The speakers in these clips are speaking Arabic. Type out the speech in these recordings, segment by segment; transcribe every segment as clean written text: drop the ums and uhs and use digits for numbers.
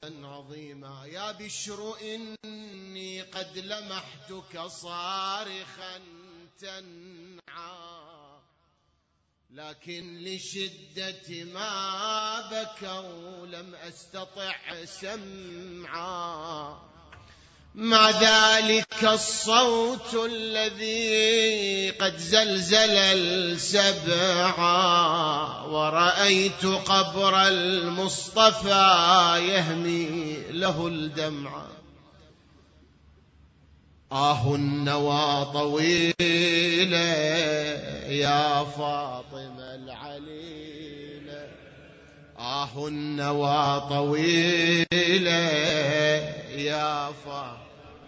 عظيما. يا بشر إني قد لمحتك صارخا تنعى، لكن لشدة ما بكوا لم أستطع سمعا. مع ذلك الصوت الذي قد زلزل السبعا، ورأيت قبر المصطفى يهمي له الدمع. النوى طويلة يا فاطمة العليلة، النوى طويلة يا فاطمة.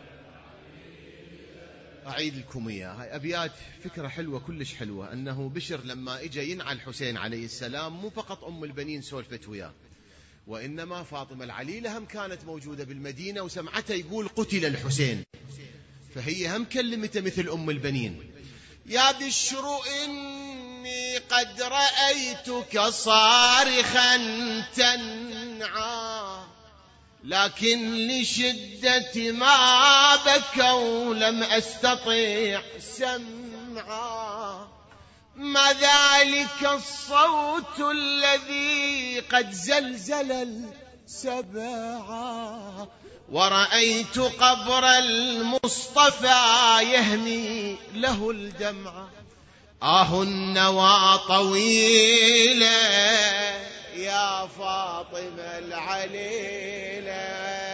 أعيد لكم إياها، هاي أبيات فكرة حلوة كلش حلوة. أنه بشر لما إجا ينعى الحسين عليه السلام مو فقط أم البنين سولفت وياه، وإنما فاطمة العليلة هم كانت موجودة بالمدينة وسمعته يقول قتل الحسين، فهي هم كلمته مثل أم البنين. يا بشر إني قد رأيتك صارخا تنعى، لكن لشدة ما بكوا لم أستطيع سمعا. ما ذلك الصوت الذي قد زلزل السبعا، ورأيت قبر المصطفى يهمي له الدمع. النوى طويلة يا فاطمة العليلة،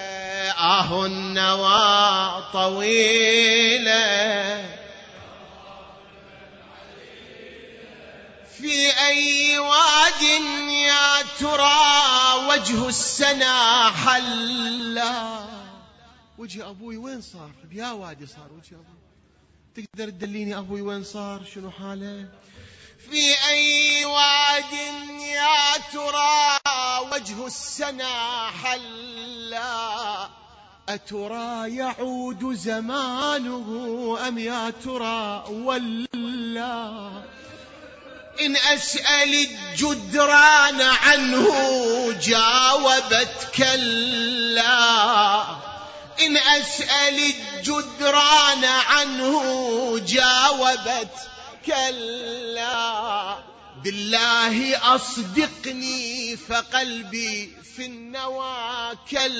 النوى طويلة. في أي واد يا ترى وجه السنا حلا؟ وجه أبوي وين صار؟ بيا وادي صار وجه أبوي. تقدر تدليني أبوي وين صار؟ شنو حاله؟ في أي واد يا ترى وجه السنا حلا؟ أترى يعود زمانه أم يا ترى ولا؟ إن أسأل الجدران عنه جاوبت كلا، إن أسأل الجدران عنه جاوبت كلا. بالله أصدقني فقلبي في النوى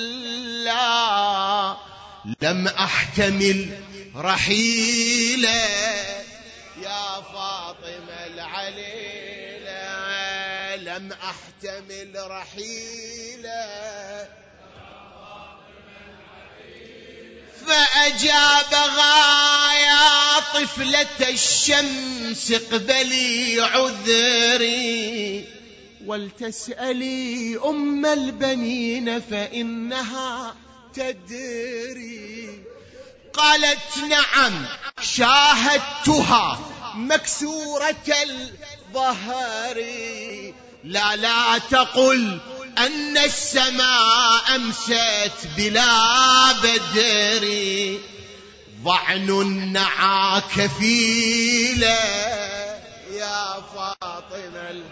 كلا، لم أحتمل رحيلا يا فاطمة العليلة، لم أحتمل رحيلا. فأجابها يا طفلة الشمس اقبلي عذري، ولتسألي أم البنين فإنها تدري. قالت نعم شاهدتها مكسورة الظهر، لا تقل أن السماء أمست بلا بدر. ضعن نعى كفيلة يا فاطمة،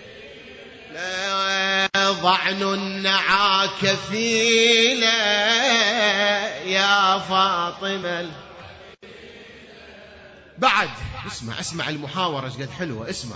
ضعن نعى كفيلة يا فاطمة. بعد اسمع المحاورة قد حلوة، اسمع.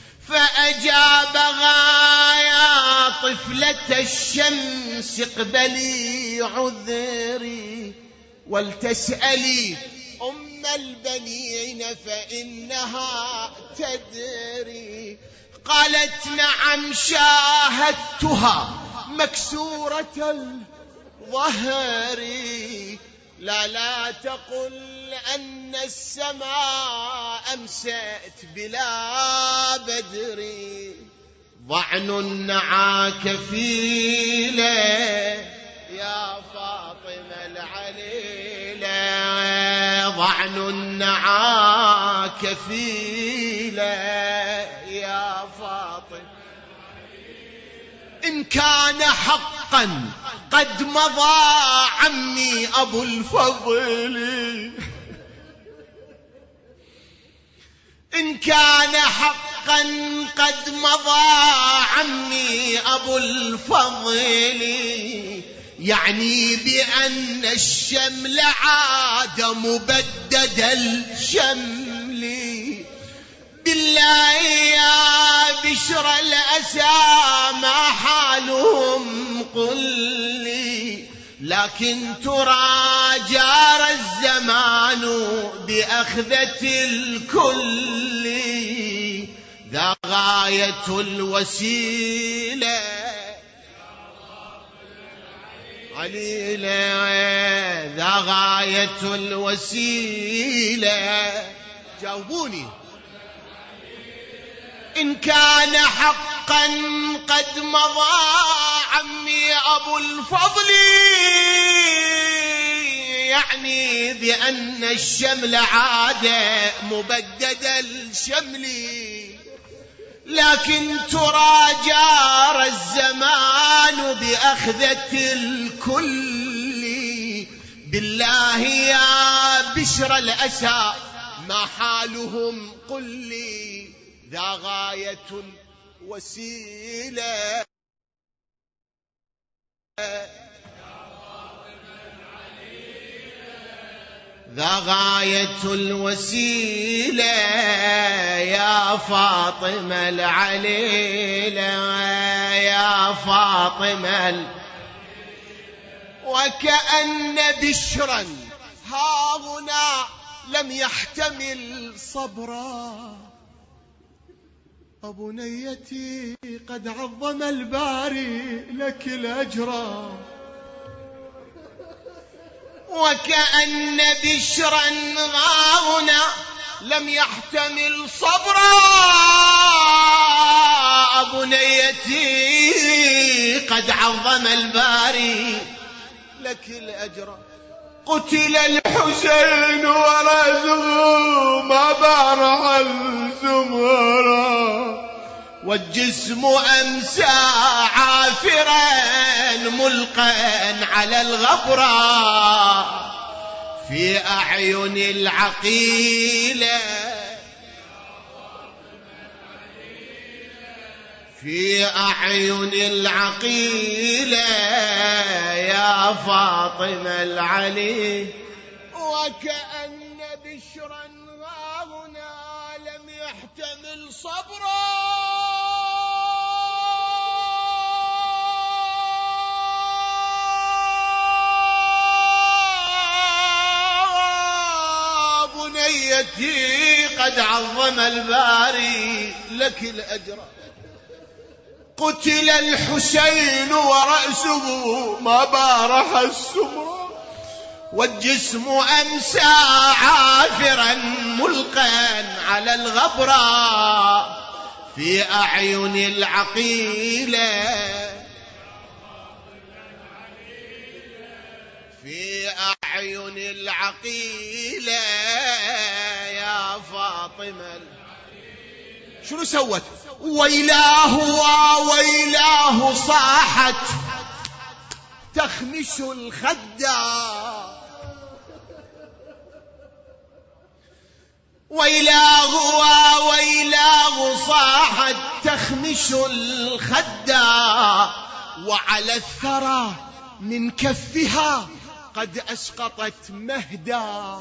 فأجابها يا طفلة الشمس اقبلي عذري، ولتسألي أم البنين فإنها تدري. قالت نعم شاهدتها مكسورة الظهر، لا تقل أن السماء أمست بلا بدر. ضعن نعى كفيلة يا فاطمة العليلة، ضعن نعى كفيلة يا فاطمة. إن كان حقا قد مضى عمي أبو الفضل، إن كان حقا قد مضى عمي أبو الفضل، يعني بأن الشمل عاد مبدد الشمل. بالله يا بشر الأسى ما حالهم قل لي، لكن ترى جار الزمان بأخذة الكل. ذا غاية الوسيلة عليلة، ذا غاية الوسيلة. جاوبوني. إن كان حقا قد مضى عمي أبو الفضل، يعني بأن الشمل عاد مبدد الشمل، لكن ترى جار الزمان بأخذة الكل. بالله يا بشر الأسى ما حالهم قل لي، ذا غاية الوسيلة. ذا غاية الوسيلة يا فاطمة العليلة، يا فاطمة. وكأن بشرا ها هنا لم يحتمل صبرا، أبنيتي قد عظم الباري لك الأجرا. وكأن بشرا ها هنا لم يحتمل صبرا، أبنيتي قد عظم الباري لك الأجر. قتل الحسين ورأسه ما بارح الزمرة، والجسم أمسى عافرا ملقا على الغبرة. في أعين العقيلة، في أعين العقيلة يا فاطمة العلي. وكأن بشرا هنا لم يحتمل صبرا، بنيتي قد عظم الباري لك الأجر. قتل الحسين ورأسه ما بارح السمر، والجسم أمسى عافرا ملقا على الغبرة. في أعين العقيلة، في أعين العقيلة يا فاطمة. شنو سوت؟ ويلاه وويلاه صاحت تخمش الخدة، ويلاه وويلاه صاحت تخمش الخدة، وعلى الثرى من كفها قد أسقطت مهدا.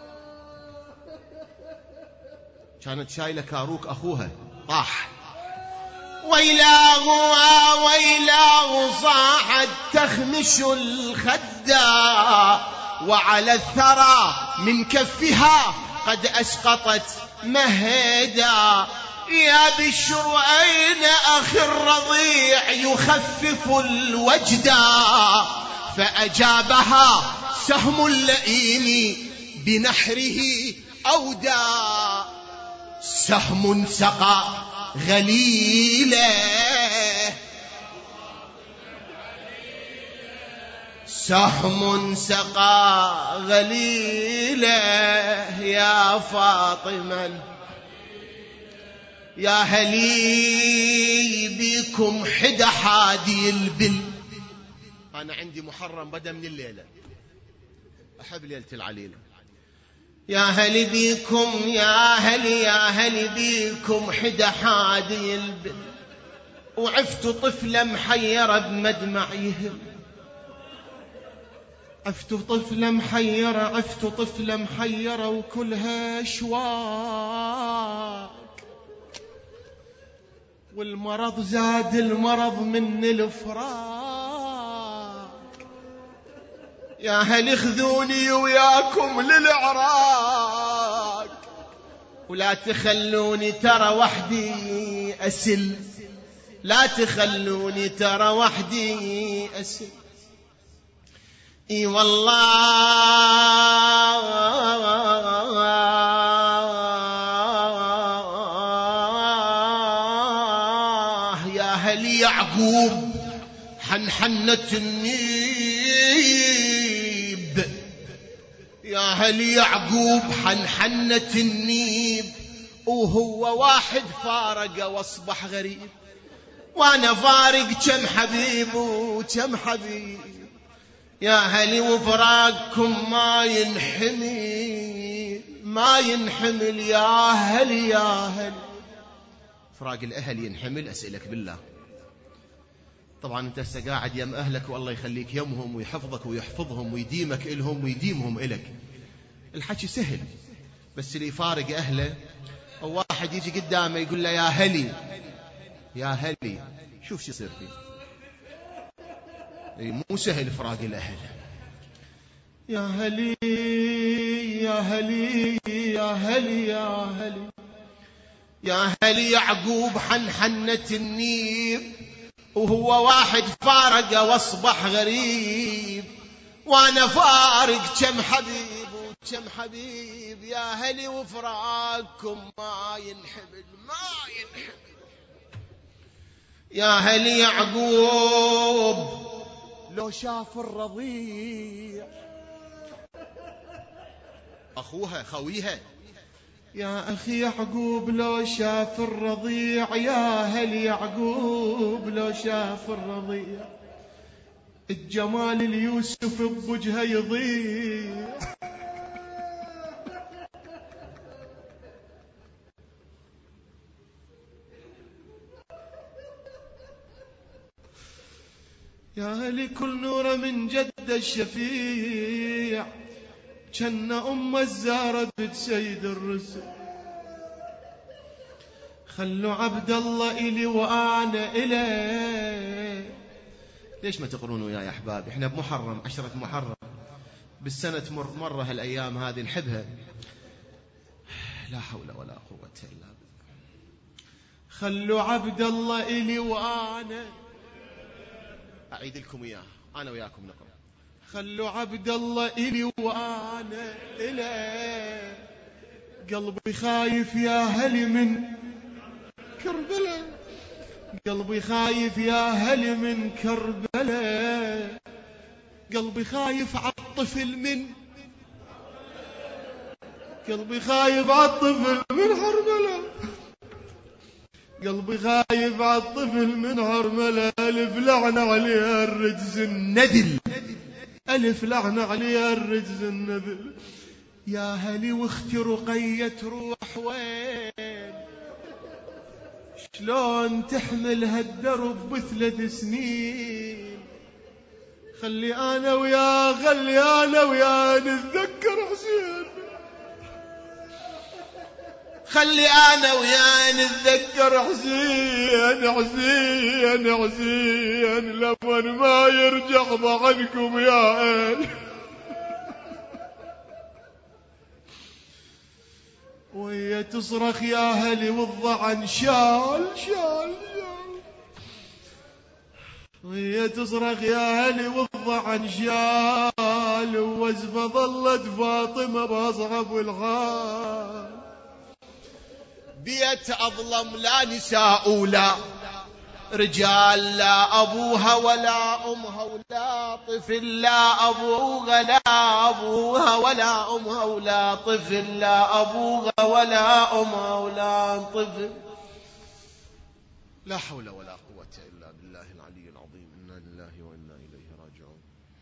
كانت شايلة كاروك أخوها طاح. ويلاه ويلاه صاحت تخمش الخدة، وعلى الثرى من كفها قد أسقطت مهدا. يا بشر أين أخي الرضيع يخفف الوجدا؟ فأجابها سهم اللئيم بنحره أودى. سهم سقى غليلة، سهم سقى غليلة يا فاطمة. يا هلي بكم حدا حادي البل. أنا عندي محرم بدأ من الليلة، أحب ليلة العليلة. يا هلي بيكم، يا هلي بيكم حدا حادي البل، وعفت طفلة محيرة بمدمع يهم. عفت طفلة محيرة، عفت طفلة محيرة وكلها أشواق، والمرض زاد المرض من الفراق. يا هل خذوني وياكم للعراق، ولا تخلوني ترى وحدي أسل، لا تخلوني ترى وحدي أسل. اي والله يا هل يعقوب حنحنة النيب، يا هل يعقوب حنحنة النيب، وهو واحد فارق واصبح غريب، وانا فارق كم حبيب وكم حبيب. يا هل وفراقكم ما ينحمل، ما ينحمل يا هل يا هل. فراق الأهل ينحمل؟ أسألك بالله. طبعا انت هسه قاعد يم أهلك والله يخليك يمهم ويحفظك ويحفظهم ويديمك إلهم ويديمهم إلك، الحكي سهل. بس اللي يفارق أهله أو واحد يجي قدامه يقول له يا هلي يا هلي، شوف شو يصير فيه. مو سهل فراق الأهل. يا هلي يا هلي يا هلي يا هلي، يا هلي يعقوب حنحنة النيب، وهو واحد فارق واصبح غريب، وانا فارق كم حبيب وكم حبيب. يا هلي وفراقكم ما ينحمل، ما ينحمل. يا هلي يعقوب لو شاف الرضيع، أخوها خويها، يا أخي يعقوب لو شاف الرضيع، يا هل يعقوب لو شاف الرضيع، الجمال اليوسف بوجهه يضيع. يا هل كل نور من جد الشفيع، جن أم الزهرة بنت سيد الرسل، خلوا عبد الله إلي وأنا إليه. ليش ما تقرون وياي يا أحباب؟ إحنا بمحرم، 10 محرم بالسنة تمر مرة هالأيام هذه نحبها. لا حول ولا قوة إلا بالله. خلوا عبد الله إلي وأنا، أعيد لكم إياه أنا وياكم نقرأ. خلوا عبد الله إلي وأنا إليه، قلبي خايف يا هل من كربلاء، قلبي خايف يا هل من كربلاء، قلبي خايف عالطفل من، قلبي خايف عالطفل من حرملة، قلبي خايف عالطفل من حرملة. ألف لعنة عليها الرجز الندل، ألف لعنة عليها الرجز النذل. يا هلي واختي رقية تروح وين، شلون تحمل هالدرب ب3 سنين. خلي أنا ويا نتذكر حسين، خلي أنا ويا نتذكر حسين، حسين حسين لمن ما يرجع عنكم يا أهل. وهي تصرخ يا هلي والضعن شال شال شال، وهي تصرخ يا هلي والضعن شال، ووزفة ظلت فاطمة بأصعب الحال. بيت أظلم لا نساء ولا رجال، لا أبوها ولا أمها ولا طفل، لا أبوها لا أبوها ولا أمها ولا طفل، لا أبوها ولا أمها ولا طفل. لا حول ولا قوة إلا بالله العلي العظيم. إنا لله وإنا إليه راجعون.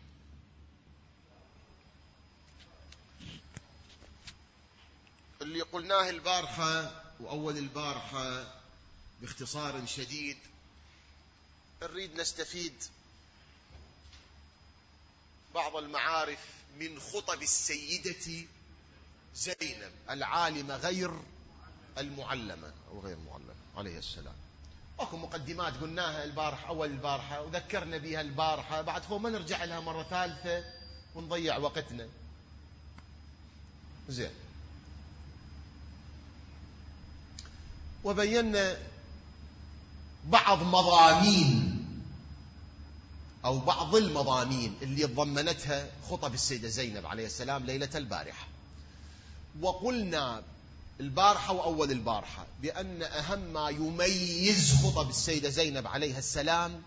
اللي قلناه البارحة وأول البارحة باختصار شديد، نريد نستفيد بعض المعارف من خطب السيدة زينب العالمة غير المعلمة أو غير المعلمة عليه السلام. اكو مقدمات قلناها البارحة أول البارحة وذكرنا بها البارحة، بعد هو ما نرجع لها مرة ثالثة ونضيع وقتنا. زين، وبينا بعض مضامين أو بعض المضامين اللي ضمنتها خطب السيدة زينب عليه السلام ليلة البارحة. وقلنا البارحة وأول البارحة بأن أهم ما يميز خطب السيدة زينب عليها السلام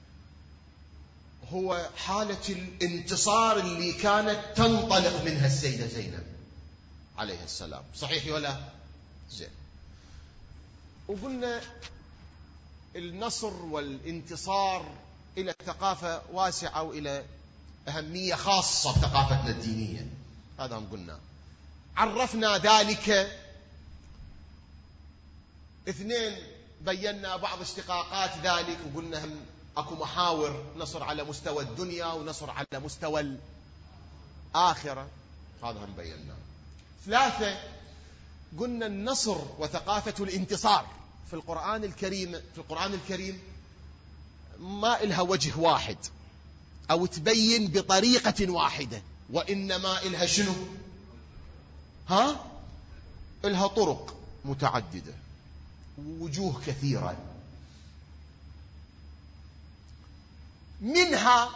هو حالة الانتصار اللي كانت تنطلق منها السيدة زينب عليه السلام. صحيح ولا؟ زين. وقلنا النصر والانتصار إلى ثقافة واسعة وإلى أهمية خاصة بثقافتنا الدينية، هذا هم قلنا. عرفنا ذلك. اثنين، بينا بعض اشتقاقات ذلك وقلنا هم اكو محاور، نصر على مستوى الدنيا ونصر على مستوى الآخرة، هذا هم بينا. ثلاثة، قلنا النصر وثقافة الانتصار في القرآن الكريم ما إلها وجه واحد أو تبين بطريقة واحدة، وإنما إلها شنو؟ إلها طرق متعددة ووجوه كثيرة. منها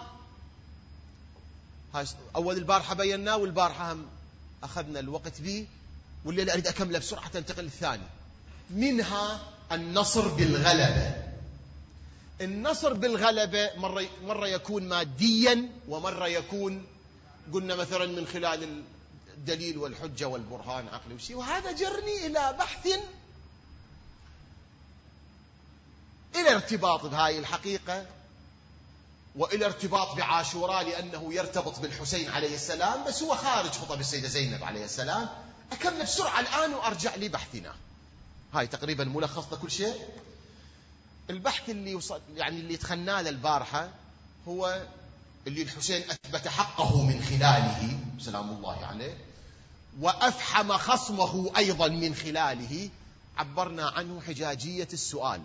أول البارحة بيناه، والبارحة هم أخذنا الوقت به، والليلة أريد أكمله بسرعة تنتقل الثاني. منها النصر بالغلبة. النصر بالغلبة مرة يكون ماديا ومرة يكون قلنا مثلا من خلال الدليل والحجة والبرهان عقلي وشيء، وهذا جرني إلى بحث إلى ارتباط بهاي الحقيقة وإلى ارتباط بعاشوراء لأنه يرتبط بالحسين عليه السلام، بس هو خارج خطب السيدة زينب عليه السلام. أكمل بسرعة الآن وأرجع لبحثنا. هاي تقريبا ملخص لكل شيء. البحث اللي دخلنا له البارحة هو اللي الحسين أثبت حقه من خلاله سلام الله عليه، وأفحم خصمه أيضا من خلاله. عبرنا عنه حجاجية السؤال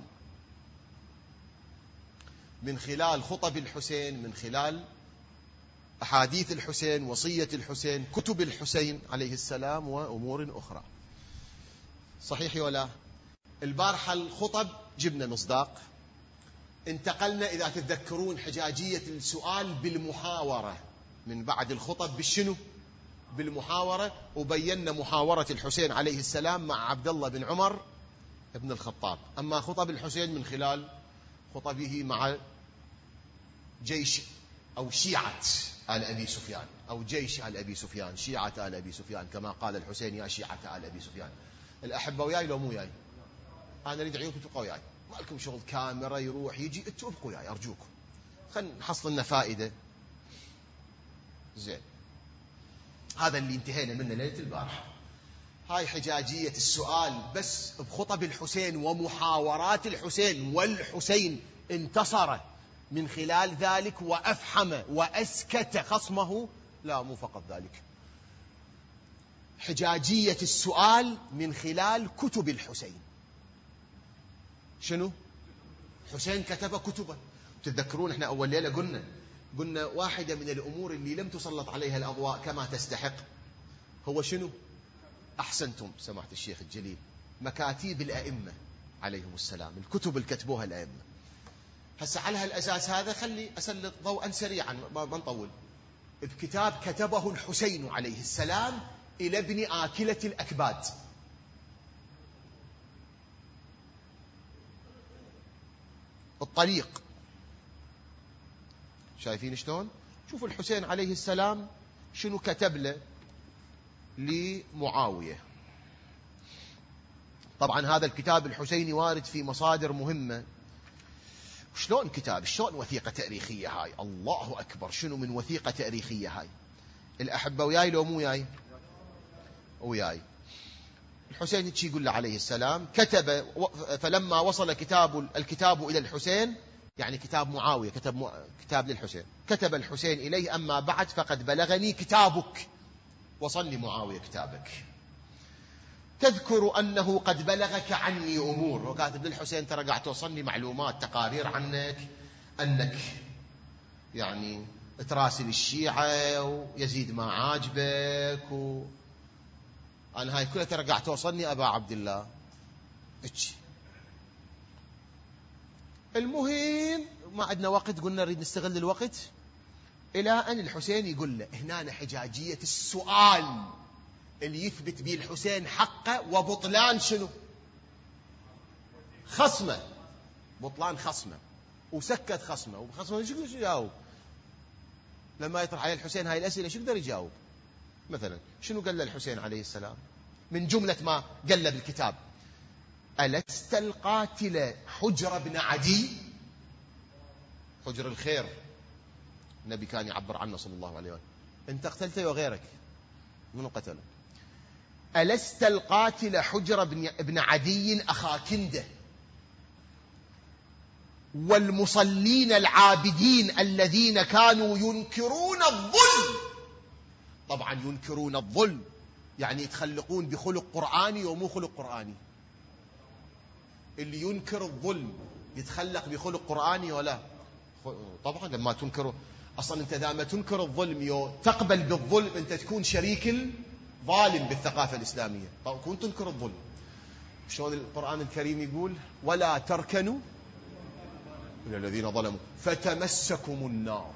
من خلال خطب الحسين، من خلال أحاديث الحسين، وصية الحسين، كتب الحسين عليه السلام، وأمور أخرى. صحيح ولا؟ البارحة الخطب جبنا مصداق، انتقلنا إذا تتذكرون حجاجية السؤال بالمحاورة، من بعد الخطب بالشنو؟ بالمحاورة. وبينا محاورة الحسين عليه السلام مع عبد الله بن عمر بن الخطاب. أما خطب الحسين من خلال خطبه مع جيش أو شيعة آل أبي سفيان، أو جيش آل أبي سفيان، شيعة آل أبي سفيان، كما قال الحسين يا شيعة آل أبي سفيان. الأحبة وياي لو مو وياي؟ أنا أريد عيونكم تبقوا وياي، ما لكم شغل كاميرا يروح يجي، انتوا ابقوا وياي أرجوكم، خلينا نحصل لنا فائدة. زين، هذا اللي انتهينا منه ليلة البارحة. هاي حجاجية السؤال بس بخطب الحسين ومحاورات الحسين، والحسين انتصر من خلال ذلك وأفحم وأسكت خصمه. لا، مو فقط ذلك، حجاجية السؤال من خلال كتب الحسين. شنو؟ حسين كتب كتبا. تتذكرون احنا أول ليلة قلنا واحدة من الأمور اللي لم تسلط عليها الأضواء كما تستحق هو شنو؟ أحسنتم سماحة الشيخ الجليل، مكاتيب الأئمة عليهم السلام، الكتب اللي كتبوها الأئمة. هسه على هالأساس هذا خلي أسلط ضوءا سريعا ما نطول. بكتاب كتبه الحسين عليه السلام إلى ابن آكلة الأكباد. الطريق، شايفين شلون؟ شوفوا الحسين عليه السلام شنو كتب له لمعاوية. طبعا هذا الكتاب الحسيني وارد في مصادر مهمة. شلون كتاب؟ شلون وثيقة تاريخية هاي؟ الله أكبر، شنو من وثيقة تاريخية هاي؟ الأحبة وياي لو مو وياي؟ وياي. الحسين يقول له عليه السلام كتب، فلما وصل الكتاب إلى الحسين يعني كتاب معاوية، كتاب للحسين، كتب الحسين إليه: أما بعد فقد بلغني كتابك وصل لمعاوية كتابك، تذكر أنه قد بلغك عني أمور. وكاتب للحسين: ترى قاعد توصلني معلومات، تقارير عنك، أنك يعني تراسل الشيعة ويزيد ما عاجبك، أنا هاي كلها ترى قاعد توصلني أبا عبد الله. المهم ما عندنا وقت، قلنا نريد نستغل الوقت، إلى أن الحسين يقول له هنا حجاجية السؤال اللي يثبت به الحسين حقه وبطلان شنو؟ خصمه، بطلان خصمه، وسكت خصمه. وخصمه شو يجاوب لما يطرح عليه الحسين هاي الأسئلة؟ شو يقدر يجاوب؟ مثلا شنو قال له الحسين عليه السلام من جملة ما قال له بالكتاب؟ ألست القاتل حجر بن عدي؟ حجر الخير النبي كان يعبر عنه صلى الله عليه وسلم. انت قتلته وغيرك، منو قتله؟ ألست القاتل حجر بن عدي أخا كنده والمصلين العابدين الذين كانوا ينكرون الظلم؟ طبعا ينكرون الظلم يعني يتخلقون بخلق قرآني ومو خلق قرآني. اللي ينكر الظلم يتخلق بخلق قرآني ولا؟ طبعا لما تنكر، أصلا أنت لما تنكر الظلم تقبل بالظلم، أنت تكون شريك الظالم بالثقافة الإسلامية. طبعا كنت تنكر الظلم. شلون القرآن الكريم يقول: ولا تركنوا إلى الذين ظلموا فتمسكم النار.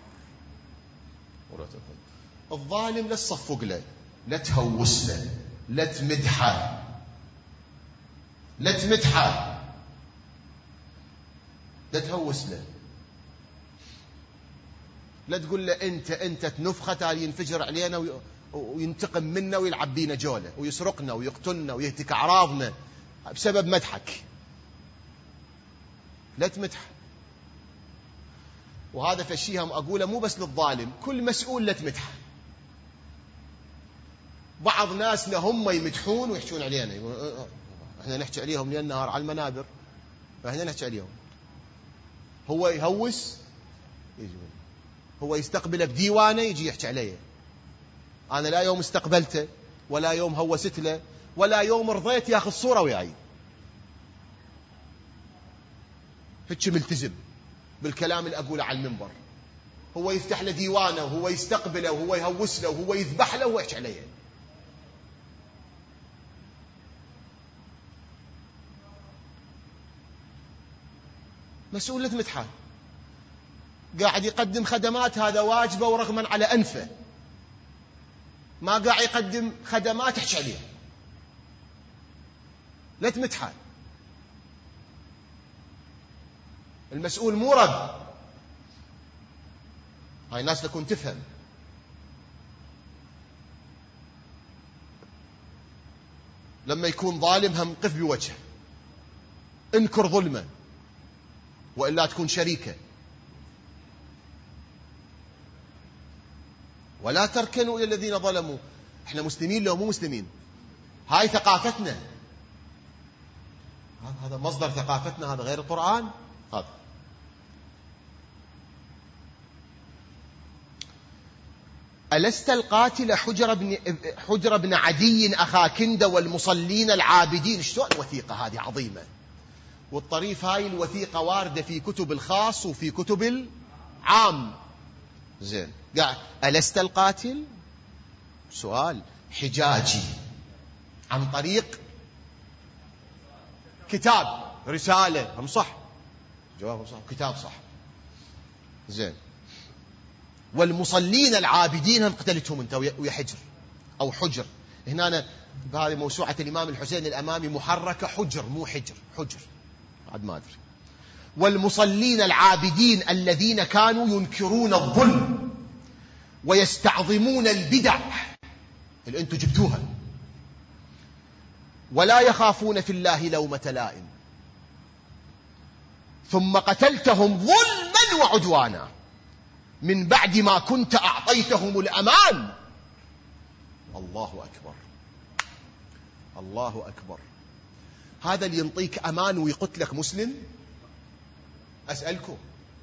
الظالم لا تصفق له، لا تهوس له، لا تمدحه، لا تمدحه، لا تهوس له، لا تقول له انت تنفخه تالي ينفجر علينا وينتقم منا ويلعب بينا جوله ويسرقنا ويقتلنا ويهتك اعراضنا بسبب مدحك. لا تمدح. وهذا فشيها اقوله مو بس للظالم، كل مسؤول لا تمدحه. بعض ناسنا هم يمدحون ويحشون علينا، احنا نحكي عليهم ليل نهار على المنابر، احنا نحكي عليهم. هو يهوس، هو يستقبله بديوانه يجي يحكي عليه. انا لا يوم استقبلته ولا يوم هوست له ولا يوم رضيت ياخذ صوره وياي. هيك ملتزم بالكلام اللي اقوله على المنبر. هو يفتح له ديوانه وهو يستقبله وهو يهوس له وهو يذبح له وهو يحكي عليه. مسؤولية مدحه، قاعد يقدم خدمات هذا واجبه ورغما على أنفه، ما قاعد يقدم خدمات تحكي عليه. لا تمدحه. المسؤول مو رب. هاي الناس تكون تفهم. لما يكون ظالم هم قف بوجهه، انكر ظلمه وإلا تكون شريكه. ولا تركنوا إلى الذين ظلموا. احنا مسلمين لو مو مسلمين، هاي ثقافتنا، هذا مصدر ثقافتنا، هذا غير القرآن. هذا ألست القاتل حجر بن عدي أخا كند والمصلين العابدين. شلون وثيقة هذه عظيمة. والطريف هاي الوثيقة واردة في كتب الخاص وفي كتب العام. زين، قاعد ألست القاتل؟ سؤال حجاجي عن طريق كتاب، رسالة، هم صح؟ جواب صح، كتاب صح. زين، والمصلين العابدين هم قتلتهم انت ويا حجر او حجر. هنا أنا بهذه موسوعة الإمام الحسين الأمامي محركة حجر مو حجر، حجر بعد ما أدري. والمصلين العابدين الذين كانوا ينكرون الظلم ويستعظمون البدع اللي أنتم جبتوها، ولا يخافون في الله لومة لائم، ثم قتلتهم ظلما وعدوانا من بعد ما كنت أعطيتهم الأمان. الله أكبر، الله أكبر. هذا اللي ينطيك أمان ويقتلك مسلم؟ أسألكم،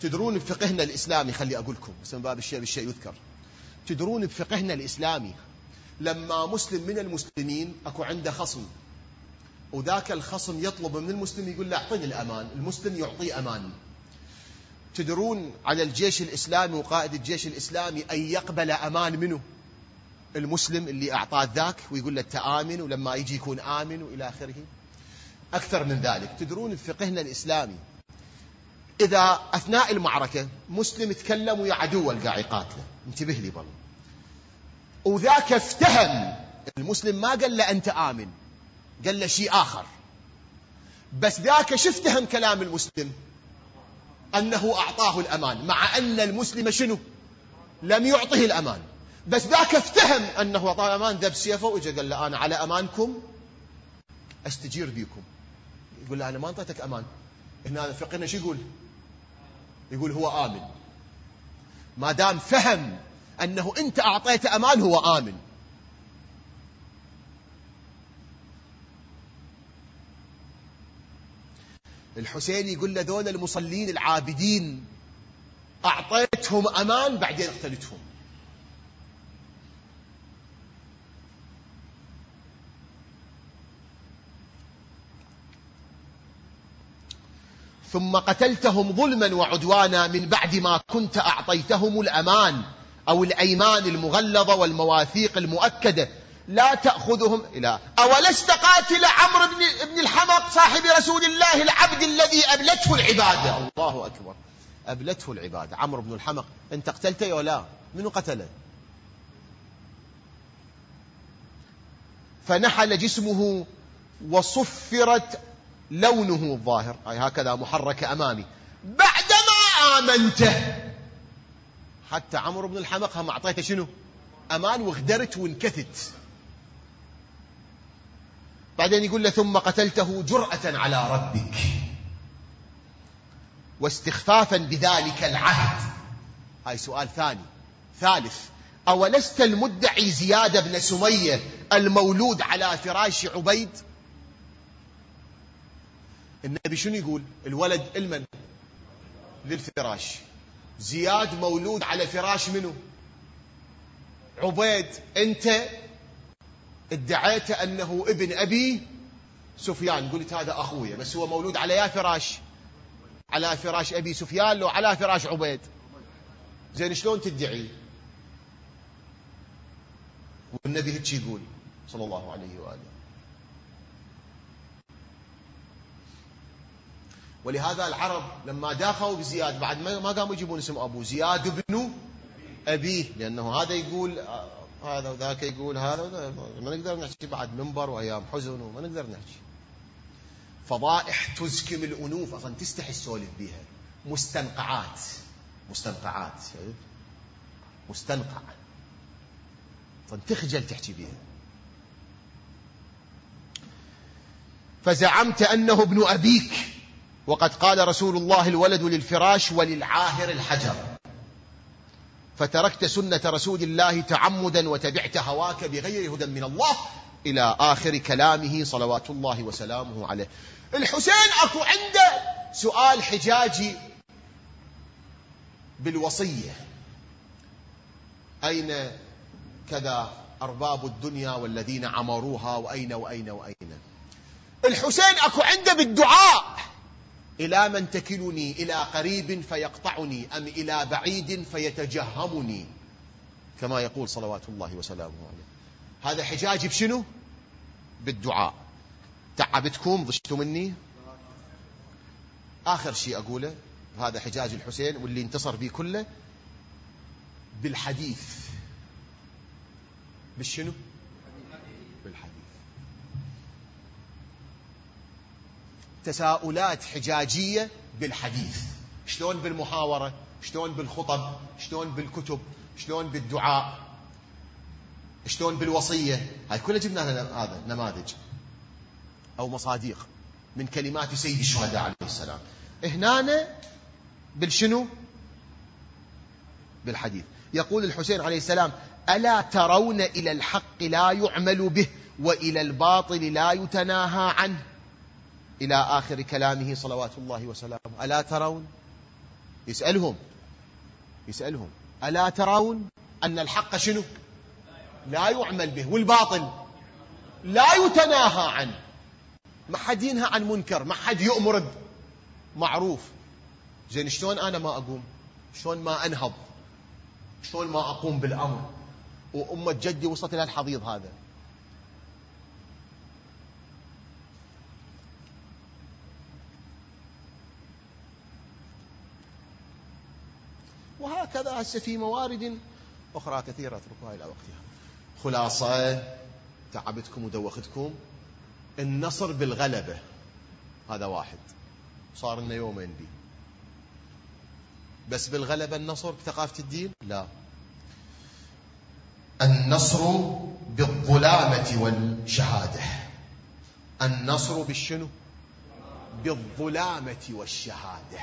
تدرون بفقهنا الإسلامي، خلي أقولكم بس من باب الشيء بالشيء يذكر، تدرون بفقهنا الإسلامي لما مسلم من المسلمين أكو عنده خصم، وذاك الخصم يطلب من المسلم يقول له أعطني الأمان، المسلم يعطيه أمان، تدرون على الجيش الإسلامي وقائد الجيش الإسلامي أن يقبل أمان منه المسلم اللي أعطاه ذاك ويقول له أنت آمن، ولما يجي يكون آمن وإلى آخره. أكثر من ذلك، تدرون بفقهنا الإسلامي إذا أثناء المعركة مسلم تكلم ويا عدو قاعد يقاتله، انتبه لي بالله، وذاك افتهم المسلم، ما قال له أنت آمن، قال له شيء آخر، بس ذاك شفتهم كلام المسلم أنه أعطاه الأمان، مع أن المسلم شنو؟ لم يعطه الأمان، بس ذاك افتهم أنه أعطاه الأمان، ذب سيفه وإجا قال له أنا على أمانكم أستجير بكم. يقول له أنا ما أعطيتك أمان. هنا فقهنا شو يقول؟ يقول هو آمن، ما دام فهم أنه أنت أعطيت أمان هو آمن. الحسين يقول له ذول المصلين العابدين أعطيتهم أمان بعدين اقتلتهم. ثم قتلتهم ظلما وعدوانا من بعد ما كنت أعطيتهم الأمان أو الأيمان المغلظة والمواثيق المؤكدة لا تأخذهم إلى أولست قاتل عمرو بن الحمق صاحب رسول الله العبد الذي أبلته العبادة. الله أكبر، أبلته العبادة. عمرو بن الحمق أنت قتلته ولا منو قتله؟ فنحل جسمه وصفرت لونه الظاهر، أي هكذا محرك أمامي بعدما آمنته. حتى عمرو بن الحمق هم أعطيته شنو؟ أمان، وغدرت وانكثت. بعدين يقول له ثم قتلته جرأة على ربك واستخفافا بذلك العهد. هاي سؤال ثالث، أولست المدعي زياد بن سمية المولود على فراش عبيد؟ النبي شنو يقول؟ الولد المن للفراش، زياد مولود على فراش منه؟ عبيد. أنت ادعيت أنه ابن أبي سفيان، قلت هذا أخويا، بس هو مولود على يا فراش؟ على فراش أبي سفيان لو على فراش عبيد؟ زين شلون تدعي؟ والنبي هيك يقول صلى الله عليه وآله. ولهذا العرب لما داخلوا بزياد بعد ما قاموا يجيبون اسم أبوه، زياد بن أبيه، لأنه هذا يقول هذا وذاك يقول هذا، ما نقدر نحكي بعد منبر وأيام حزن وما نقدر نحكي. فضائح تزكم الأنوف، أصلا تستحي السولف بيها. مستنقعات مستنقع، أصلا تخجل تحكي بيها. فزعمت أنه ابن أبيك، وقد قال رسول الله الولد للفراش وللعاهر الحجر، فتركت سنة رسول الله تعمدا وتبعت هواك بغير هدى من الله، إلى آخر كلامه صلوات الله وسلامه عليه. الحسين أكو عنده سؤال حجاجي بالوصية، أين كذا أرباب الدنيا والذين عمروها وأين وأين وأين. الحسين أكو عنده بالدعاء إلى من تكلني، إلى قريب فيقطعني أم إلى بعيد فيتجهمني، كما يقول صلوات الله وسلامه عليه. هذا حجاجي بشنو؟ بالدعاء. تعبتكم ضشتوا مني. آخر شيء أقوله، هذا حجاج الحسين واللي انتصر به كله، بالحديث. بالشنو؟ بالحديث. تساؤلات حجاجية بالحديث، شلون بالمحاورة، شلون بالخطب، شلون بالكتب، شلون بالدعاء، شلون بالوصية. هاي كلها جبنا هذا نماذج أو مصاديق من كلمات سيد الشهداء عليه السلام. هنا بالشنو؟ بالحديث. يقول الحسين عليه السلام: ألا ترون إلى الحق لا يعمل به وإلى الباطل لا يتناهى عنه، إلى آخر كلامه صلوات الله وسلامه. ألا ترون؟ يسألهم ألا ترون أن الحق شنو؟ لا يعمل به، والباطل لا يتناهى عنه. ما حد ينهى عن منكر، ما حد يؤمر بمعروف. زين شلون أنا ما أقوم؟ شلون ما أنهض؟ شلون ما أقوم بالأمر؟ وأمة جدي وصلت إلى الحضيض هذا. وهكذا هسه في موارد أخرى كثيرة اتركوها إلى وقتها. خلاصة تعبتكم ودوختكم، النصر بالغلبة هذا واحد، صار لنا يومين بي. بس بالغلبة النصر بثقافة الدين؟ لا، النصر بالظلامة والشهادة. النصر بالشنو؟ بالظلامة والشهادة.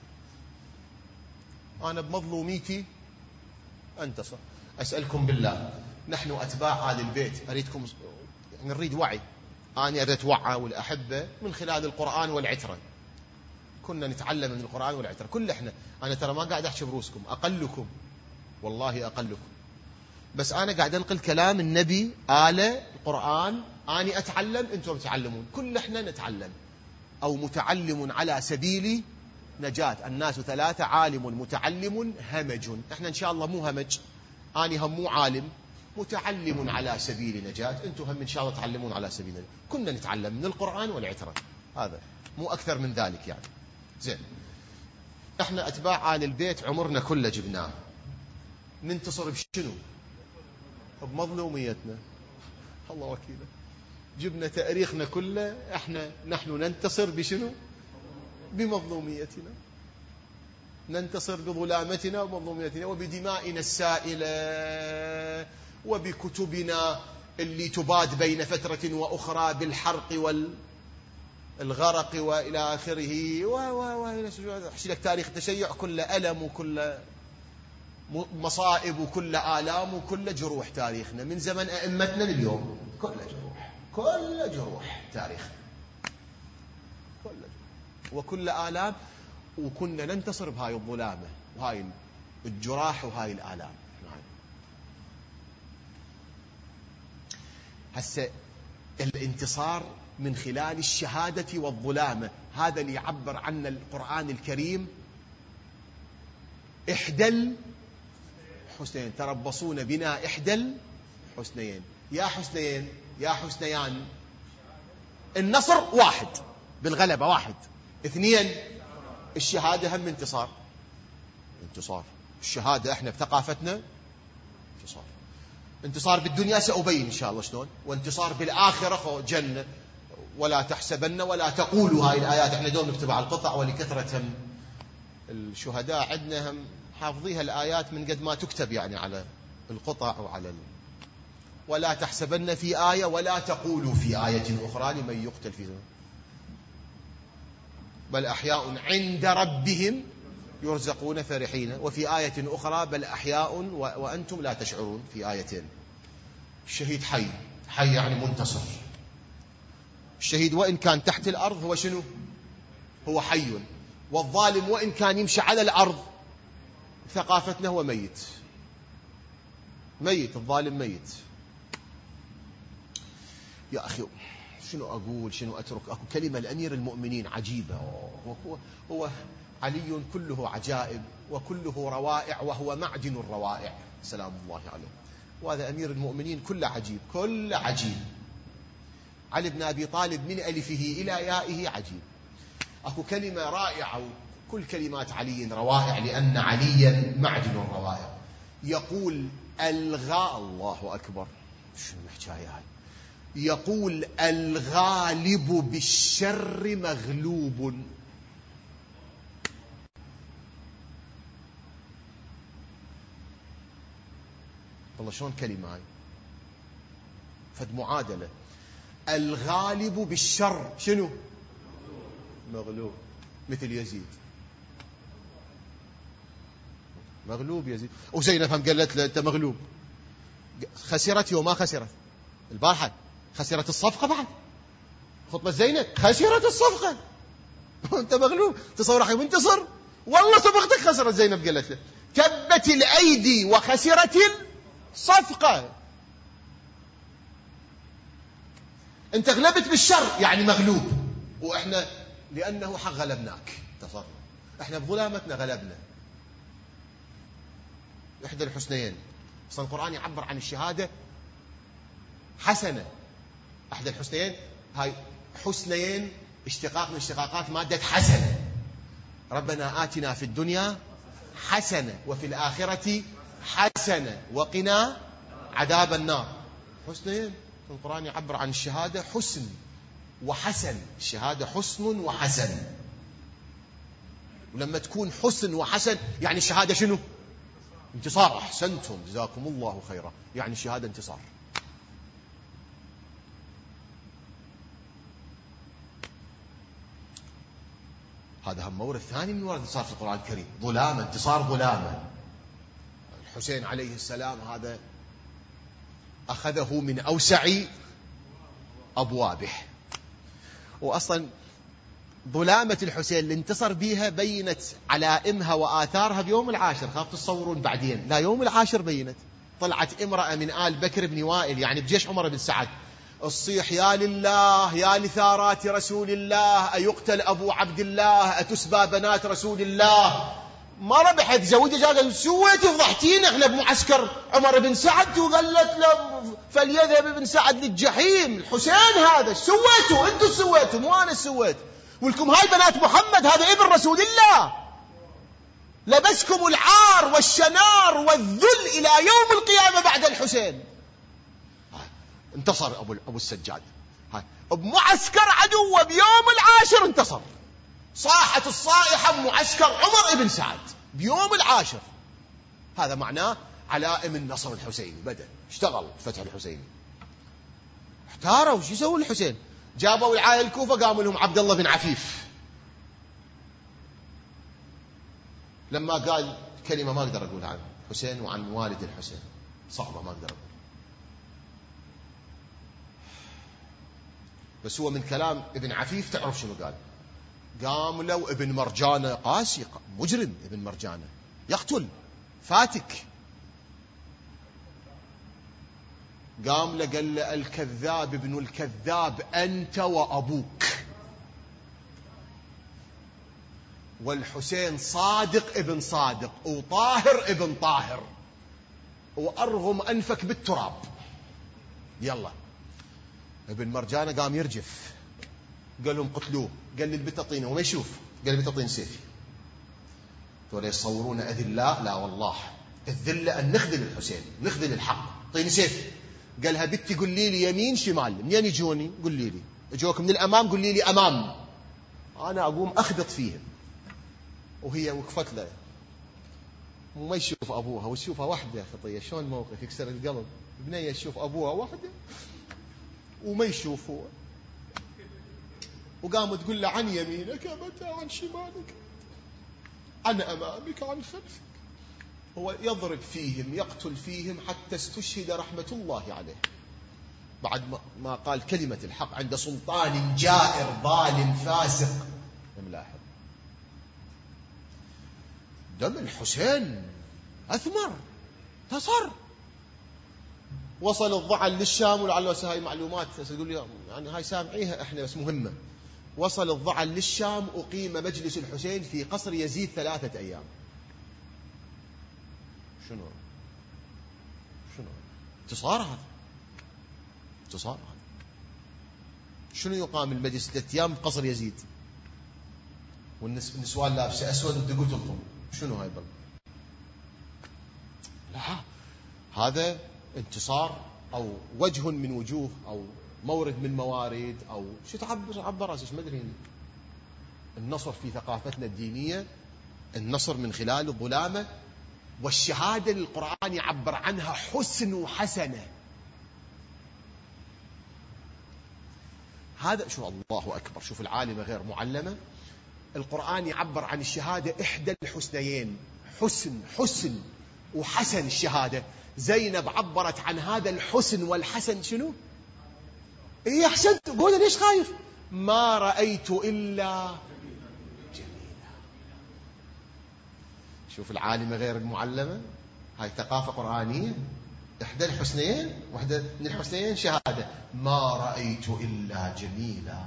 أنا بمظلوميتي أنتصر. أسألكم بالله، نحن أتباع آل البيت أريدكم، نريد وعي. أنا أريد وعى والأحبة من خلال القرآن والعترة. كنا نتعلم من القرآن والعترة كل إحنا. أنا ترى ما قاعد أحكي بروسكم، أقلكم والله أقلكم، بس أنا قاعد أنقل كلام النبي آل القرآن. أنا أتعلم، أنتم تعلمون، كل إحنا نتعلم. أو متعلم على سبيل نجاة. الناس ثلاثة: عالم، متعلم، همج. إحنا إن شاء الله مو همج، أنا هم مو عالم، متعلم على سبيل نجاة. أنتم هم إن شاء الله تعلمون على سبيل نجاة. كنا نتعلم من القرآن والعترة، هذا مو أكثر من ذلك يعني. زين، إحنا أتباع آل البيت عمرنا كله جبناه. ننتصر بشنو؟ بمظلوميتنا. الله وكيله، جبنا تاريخنا كله. نحن ننتصر بشنو؟ بمظلوميتنا. ننتصر بظلامتنا ومظلوميتنا، وبدمائنا السائلة، وبكتبنا اللي تباد بين فترة وأخرى بالحرق والغرق وإلى آخره. أحكي لك تاريخ التشيع كله ألم وكله مصائب وكله آلام وكله جروح. تاريخنا من زمن أئمتنا لليوم كله جروح تاريخنا، كله جروح وكل آلام. وكنا ننتصر بهاي الظلامة وهاي الجراح وهاي الآلام. هسه الانتصار من خلال الشهادة والظلامة، هذا اللي يعبر عنه القرآن الكريم. إحدى الحسنيين، تربصون بنا إحدى الحسنيين. يا حسنيين يا حسنيان. النصر واحد، بالغلبة واحد. اثنين، الشهادة هم انتصار. الشهادة احنا بثقافتنا انتصار بالدنيا سأبين إن شاء الله شلون، وانتصار بالآخرة جنة. ولا تحسبن ولا تقولوا. هاي الآيات احنا دوم نكتب على القطع، ولكثرة هم الشهداء عندنا هم حافظيها الآيات من قد ما تكتب يعني على القطع وعلى ولا تحسبن في آية ولا تقولوا في آية أخرى لمن يقتل في زمن بل أحياء عند ربهم يرزقون فرحين. وفي آية أخرى بل أحياء وأنتم لا تشعرون. في آيتين. الشهيد حي يعني منتصر. الشهيد وإن كان تحت الأرض هو شنو؟ هو حي. والظالم وإن كان يمشي على الأرض ثقافتنا هو ميت. الظالم ميت. يا أخي شنو أقول شنو أترك؟ أكو كلمة لأمير المؤمنين عجيبة. هو علي كله عجائب وكله روائع، وهو معدن الروائع سلام الله عليه. وهذا أمير المؤمنين كله عجيب، كله عجيب. علي بن أبي طالب من ألفه إلى يائه عجيب. أكو كلمة رائعة، وكل كلمات علي روائع لأن عليا معدن الروائع. يقول الله أكبر، شنو الحكاية هاي؟ يقول الغالب بالشر مغلوب. والله شلون كلمة هاي؟ فد معادلة. الغالب بالشر شنو؟ مغلوب. مثل يزيد، مغلوب يزيد. وزينب هم قالت له أنت مغلوب. خسرت يوم ما خسرت البارحة، خسرت الصفقة بعد. خطبة زينب خسرت الصفقة. أنت مغلوب. تصور راح ينتصر والله صفقتك خسرت. زينب قالت له تبت الأيدي وخسرت الصفقة. أنت غلبت بالشر يعني مغلوب، وإحنا لأنه حق غلبناك. تصرف إحنا بظلامتنا غلبنا. إحدى الحسنيين. أصلا القرآن يعبر عن الشهادة حسنة. أحد الحسنيين هاي حسنيين اشتقاق من اشتقاقات مادة حسنة. ربنا آتنا في الدنيا حسنة وفي الآخرة حسنة وقنا عذاب النار. حسنيين. القرآن يعبر عن الشهادة حسن وحسن. الشهادة حسن وحسن. ولما تكون حسن وحسن يعني الشهادة شنو؟ انتصار. أحسنتم جزاكم الله خيرا. يعني الشهادة انتصار. هذا هم مورد ثاني من مورد انتصار في القرآن الكريم. ظلامة، انتصار ظلامة. الحسين عليه السلام هذا أخذه من أوسع أبوابه. وأصلا ظلامة الحسين اللي انتصر بيها بينت علائمها وآثارها بيوم العاشر. خاف تصورون بعدين، لا يوم العاشر بينت. طلعت امرأة من آل بكر بن وائل يعني بجيش عمر بن سعد الصيح يا لله يا لثارات رسول الله أيقتل أبو عبد الله أتسبى بنات رسول الله. ما ربحت زوجها قال سويتي فضحتينا احنا بمعسكر عمر بن سعد. وقالت له فليذهب ابن سعد للجحيم. الحسين هذا سويته انتم سويتوا مو انا سويت. ولكم هاي بنات محمد هذا ابن رسول الله. لبسكم العار والشنار والذل إلى يوم القيامة بعد الحسين. انتصر أبو السجاد بمعسكر عدو بيوم العاشر انتصر. صاحت الصائحة بمعسكر عمر بن سعد بيوم العاشر. هذا معناه علائم النصر الحسيني. بدأ اشتغل فتح الحسيني. احتاروا شو يسوي الحسين. جابوا العائلة الكوفة قاموا لهم عبد الله بن عفيف. لما قال كلمة ما أقدر أقولها عن حسين وعن والد الحسين صعبة ما أقدر أقول، بس هو من كلام ابن عفيف تعرف شنو قال. قام لو ابن مرجانة قاسي مجرم. ابن مرجانة يقتل فاتك. قام له قال له الكذاب ابن الكذاب أنت وأبوك. والحسين صادق ابن صادق وطاهر ابن طاهر وأرغم أنفك بالتراب. يلا ابن مرجانة قام يرجف. قال لهم قتلوه. قال لي البتاطين وما يشوف. قال لي البتاطين سيفي. ولا يصورون أذلاء. لا والله الذلة أن نخذل الحسين نخذل الحق. طيني سيف. قالها بنتي قولي لي يمين شمال. منين يجوني؟ قولي لي اجوك من الأمام قولي لي أمام. أنا أقوم أخبط فيهم. وهي وقفت له وما يشوف أبوها ويشوفها وحدة. خطية شلون موقف يكسر القلب. بنية تشوف أبوها وحدة وما يشوف هو. وقامت تقول له عن يمينك أبدا عن شمالك عن أمامك عن خلفك. هو يضرب فيهم يقتل فيهم حتى استشهد رحمة الله عليه بعد ما قال كلمة الحق عند سلطان جائر ظالم فاسق. ملاحظ دم الحسين أثمر انتصر. وصل الضعن للشام. ولعل هاي معلومات تقول لي يعني هاي سامعيها احنا بس مهمة. وصل الضعن للشام. أقيم مجلس الحسين في قصر يزيد 3 أيام. شنو انتصار هذا. انتصار هذا. شنو يقام المجلس 3 أيام في قصر يزيد والنسوان لابسه أسود ودقوا تلطم. شنو هاي بل؟ لا هذا انتصار أو وجه من وجوه أو مورد من موارد أو شو تعبر ايش ما ادري. النصر في ثقافتنا الدينية النصر من خلال الظلامة والشهادة للقرآن يعبر عنها حسن وحسنة. هذا شو الله أكبر. شوف العالمة غير معلمة. القرآن يعبر عن الشهادة إحدى الحسنيين. حسن وحسن. الشهادة زينب عبرت عن هذا الحسن والحسن شنو؟ إيه أحسنت. قول ليش خايف؟ ما رأيت إلا جميلة. شوف العالمة غير المعلمة، هاي ثقافة قرآنية. إحدى الحسنيين، واحدة من الحسنيين شهادة ما رأيت إلا جميلا.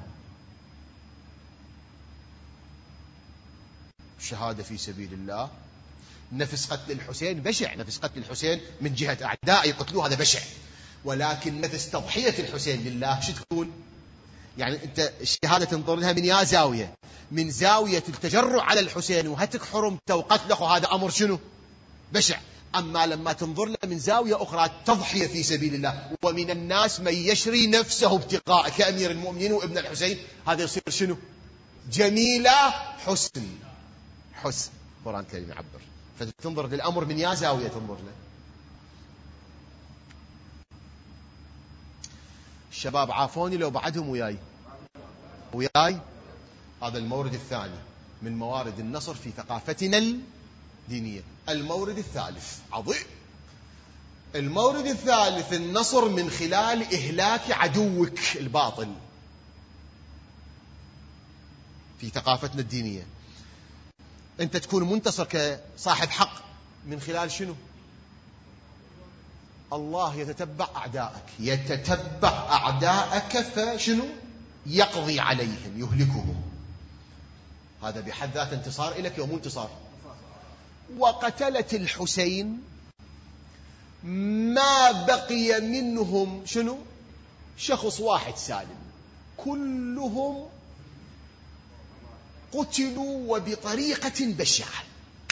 شهادة في سبيل الله. نفس قتل الحسين بشع، نفس قتل الحسين من جهة أعداء يقتلوه هذا بشع، ولكن نفس تضحية الحسين لله شو تكون؟ يعني أنت الشهادة تنظر لها من يا زاوية، من زاوية التجرع على الحسين وهتك حرمته وقتله، هذا أمر شنو؟ بشع. أما لما تنظر له من زاوية أخرى تضحية في سبيل الله، ومن الناس من يشري نفسه ابتغاء كأمير المؤمنين وابن الحسين، هذا يصير شنو؟ جميلة، حسن. حسن القرآن الكريم يعبر. فتنظر للأمر من يا زاوية تنظر له. الشباب عافوني لو بعدهم وياي وياي. هذا المورد الثاني من موارد النصر في ثقافتنا الدينية. المورد الثالث عظيم. المورد الثالث النصر من خلال إهلاك عدوك الباطل في ثقافتنا الدينية. أنت تكون منتصر كصاحب حق من خلال شنو؟ الله يتتبع أعدائك، يتتبع أعدائك فشنو؟ يقضي عليهم، يهلكهم. هذا بحد ذات انتصار إلك يوم انتصار. وقتلة الحسين ما بقي منهم شنو؟ شخص واحد سالم، كلهم قتلوا وبطريقة بشعة.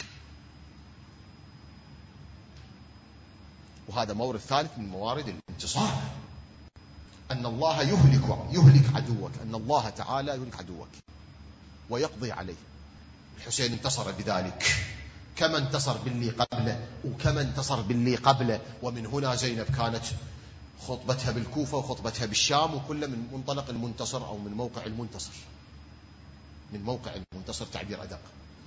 وهذا مورد ثالث من موارد الانتصار، أن الله يهلك عدوك، أن الله تعالى يهلك عدوك ويقضي عليه. الحسين انتصر بذلك كما انتصر باللي قبله وكما انتصر باللي قبله. ومن هنا زينب كانت خطبتها بالكوفة وخطبتها بالشام، وكل من منطلق المنتصر أو من موقع المنتصر، من موقع المنتصر تعبير أدق.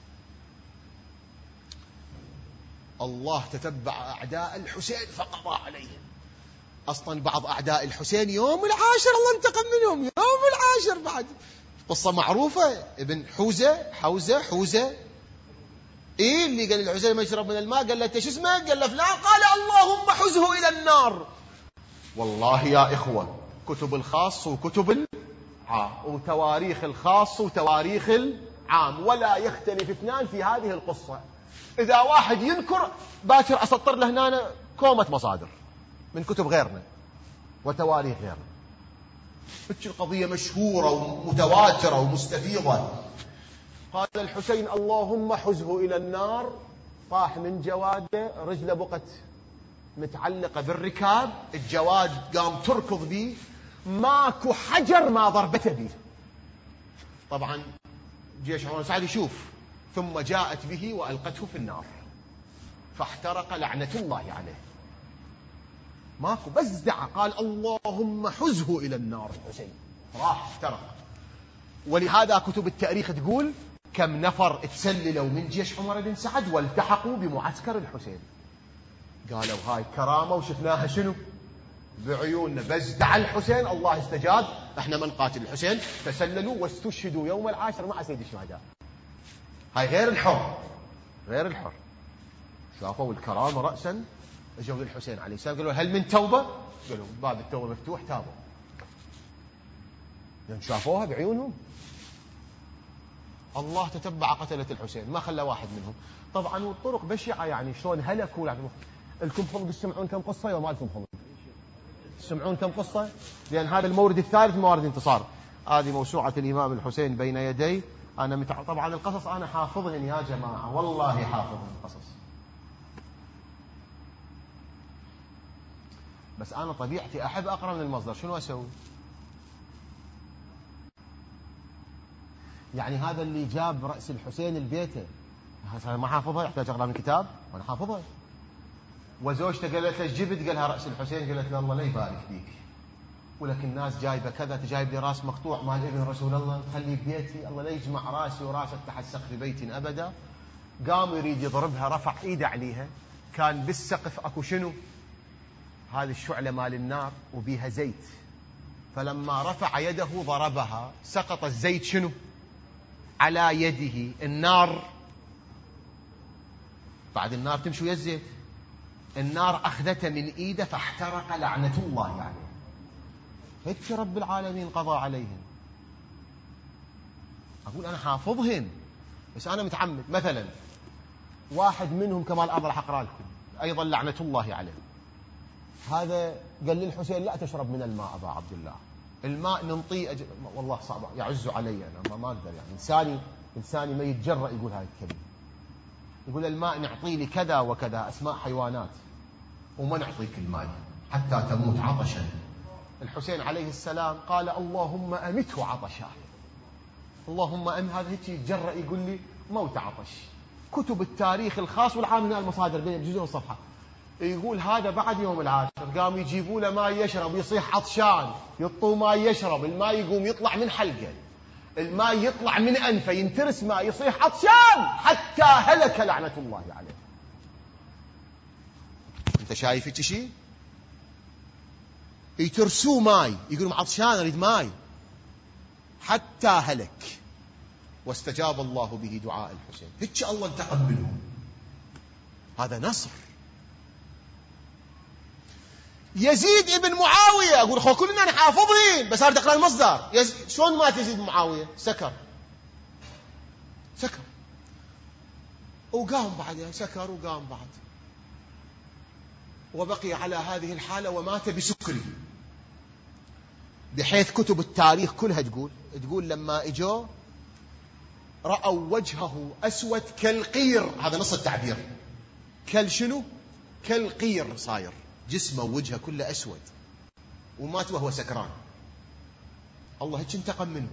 الله تتبع أعداء الحسين فقضى عليهم. أصلا بعض أعداء الحسين يوم العاشر الله انتقم منهم، يوم العاشر بعد. قصة معروفة، ابن حوزة إيه اللي قال الحسين ما يشرب من الماء، قال له أنت شو اسمه؟ قال له فلان. قال اللهم حزه إلى النار. والله يا إخوة كتب الخاص وكتب العام، وتواريخ الخاص وتواريخ العام، ولا يختلف اثنان في هذه القصة. إذا واحد ينكر باكر أسطر له هنا كومة مصادر من كتب غيرنا وتواريخ غيرنا. القضية مشهورة ومتواترة ومستفيضة. قال الحسين اللهم حزه إلى النار، طاح من جواده، رجله بقت متعلقة بالركاب، الجواد قام تركض به، ماكو حجر ما ضربته به. طبعا جيش عمر سعد يشوف، ثم جاءت به وألقته في النار فاحترق لعنة الله عليه. ماكو، بس دعا قال اللهم حزه إلى النار، الحسين راح احترق. ولهذا كتب التاريخ تقول كم نفر تسللوا من جيش عمر بن سعد والتحقوا بمعسكر الحسين. قالوا هاي كرامة وشفناها شنو بعيوننا، بس دعا الحسين الله استجاب، احنا من قاتل الحسين، فسللوا واستشهدوا يوم العاشر مع سيد الشهداء. هاي غير الحر، غير الحر. شافوا الكرامة رأسا، اجوا للحسين عليه السلام قالوا هل من توبة؟ قالوا باب التوبة مفتوح، تابوا. لأن شافوها بعيونهم. الله تتبع قتلة الحسين ما خلى واحد منهم. طبعا والطرق بشعة، يعني شلون هلكوا. يعني لكم خلق تسمعون كم قصة وما لكم خلق تسمعون كم قصة، لأن هذا المورد الثالث من موارد الانتصار. هذه موسوعة الإمام الحسين بين يدي. أنا طبعا القصص أنا حافظهن يا جماعة، والله حافظهن القصص، بس أنا طبيعتي أحب أقرأ من المصدر. شنو أسوي؟ يعني هذا اللي جاب رأس الحسين البيته أنا ما حافظها، يحتاج أقرأ من كتاب وأنا حافظها. وزوجته قالت له جبت، قالها رأس الحسين، قالت له الله لا يبارك فيك، ولكن الناس جايبه كذا، تجايب لي راس مقطوع مال ابن رسول الله، خليه ببيتي، الله لا يجمع راسي وراسك تحت سقف بيت أبدا. قام يريد يضربها، رفع ايده عليها، كان بالسقف اكو شنو هذه الشعلة مال النار وبيها زيت، فلما رفع يده ضربها، سقط الزيت شنو على يده، النار بعد النار تمشي ويا الزيت. النار أخذته من إيده فاحترق لعنة الله عليه. هيك رب العالمين قضى عليهم. أقول أنا حافظهن بس أنا متعمد. مثلا واحد منهم كمال أضرح أقرأ لكم أيضا لعنة الله عليه. هذا قال للحسين لا تشرب من الماء أبا عبد الله، الماء ننطيه والله صعب يعز علي أنا ما أقدر يعني إنساني ما يتجرأ يقول هاي الكلمة. يقول الماء نعطي لي كذا وكذا أسماء حيوانات وما نعطيك الماء حتى تموت عطشا. الحسين عليه السلام قال اللهم أمته عطشا. اللهم هذا هيك يتجرأ يقول لي موت عطش. كتب التاريخ الخاص والعام من المصادر بين جزء الصفحة يقول هذا بعد يوم العاشر قام يجيبوا له ماء يشرب يصيح عطشان، يطوا ماء يشرب، الماء يقوم يطلع من حلقه، الماء يطلع من أنفه، ينترس ماء يصيح عطشان حتى هلك لعنة الله عليه. أنت شايف هيك شيء؟ يترسوه ماي يقولون عطشان أريد ماي حتى هلك. واستجاب الله به دعاء الحسين. هيك الله انتقم منهم. هذا نصر. يزيد ابن معاوية أقول أخوة كلنا نحافظين بس أريد أقرأ المصدر. شلون مات يزيد بن معاوية؟ سكر وقام بعدها سكر وقام بعد وبقي على هذه الحالة ومات بسكره، بحيث كتب التاريخ كلها تقول لما اجوا رأوا وجهه أسود كالقير. هذا نص التعبير. شنو؟ كالقير صاير جسمه ووجهه كله أسود ومات وهو سكران. الله هيك انتقم منه.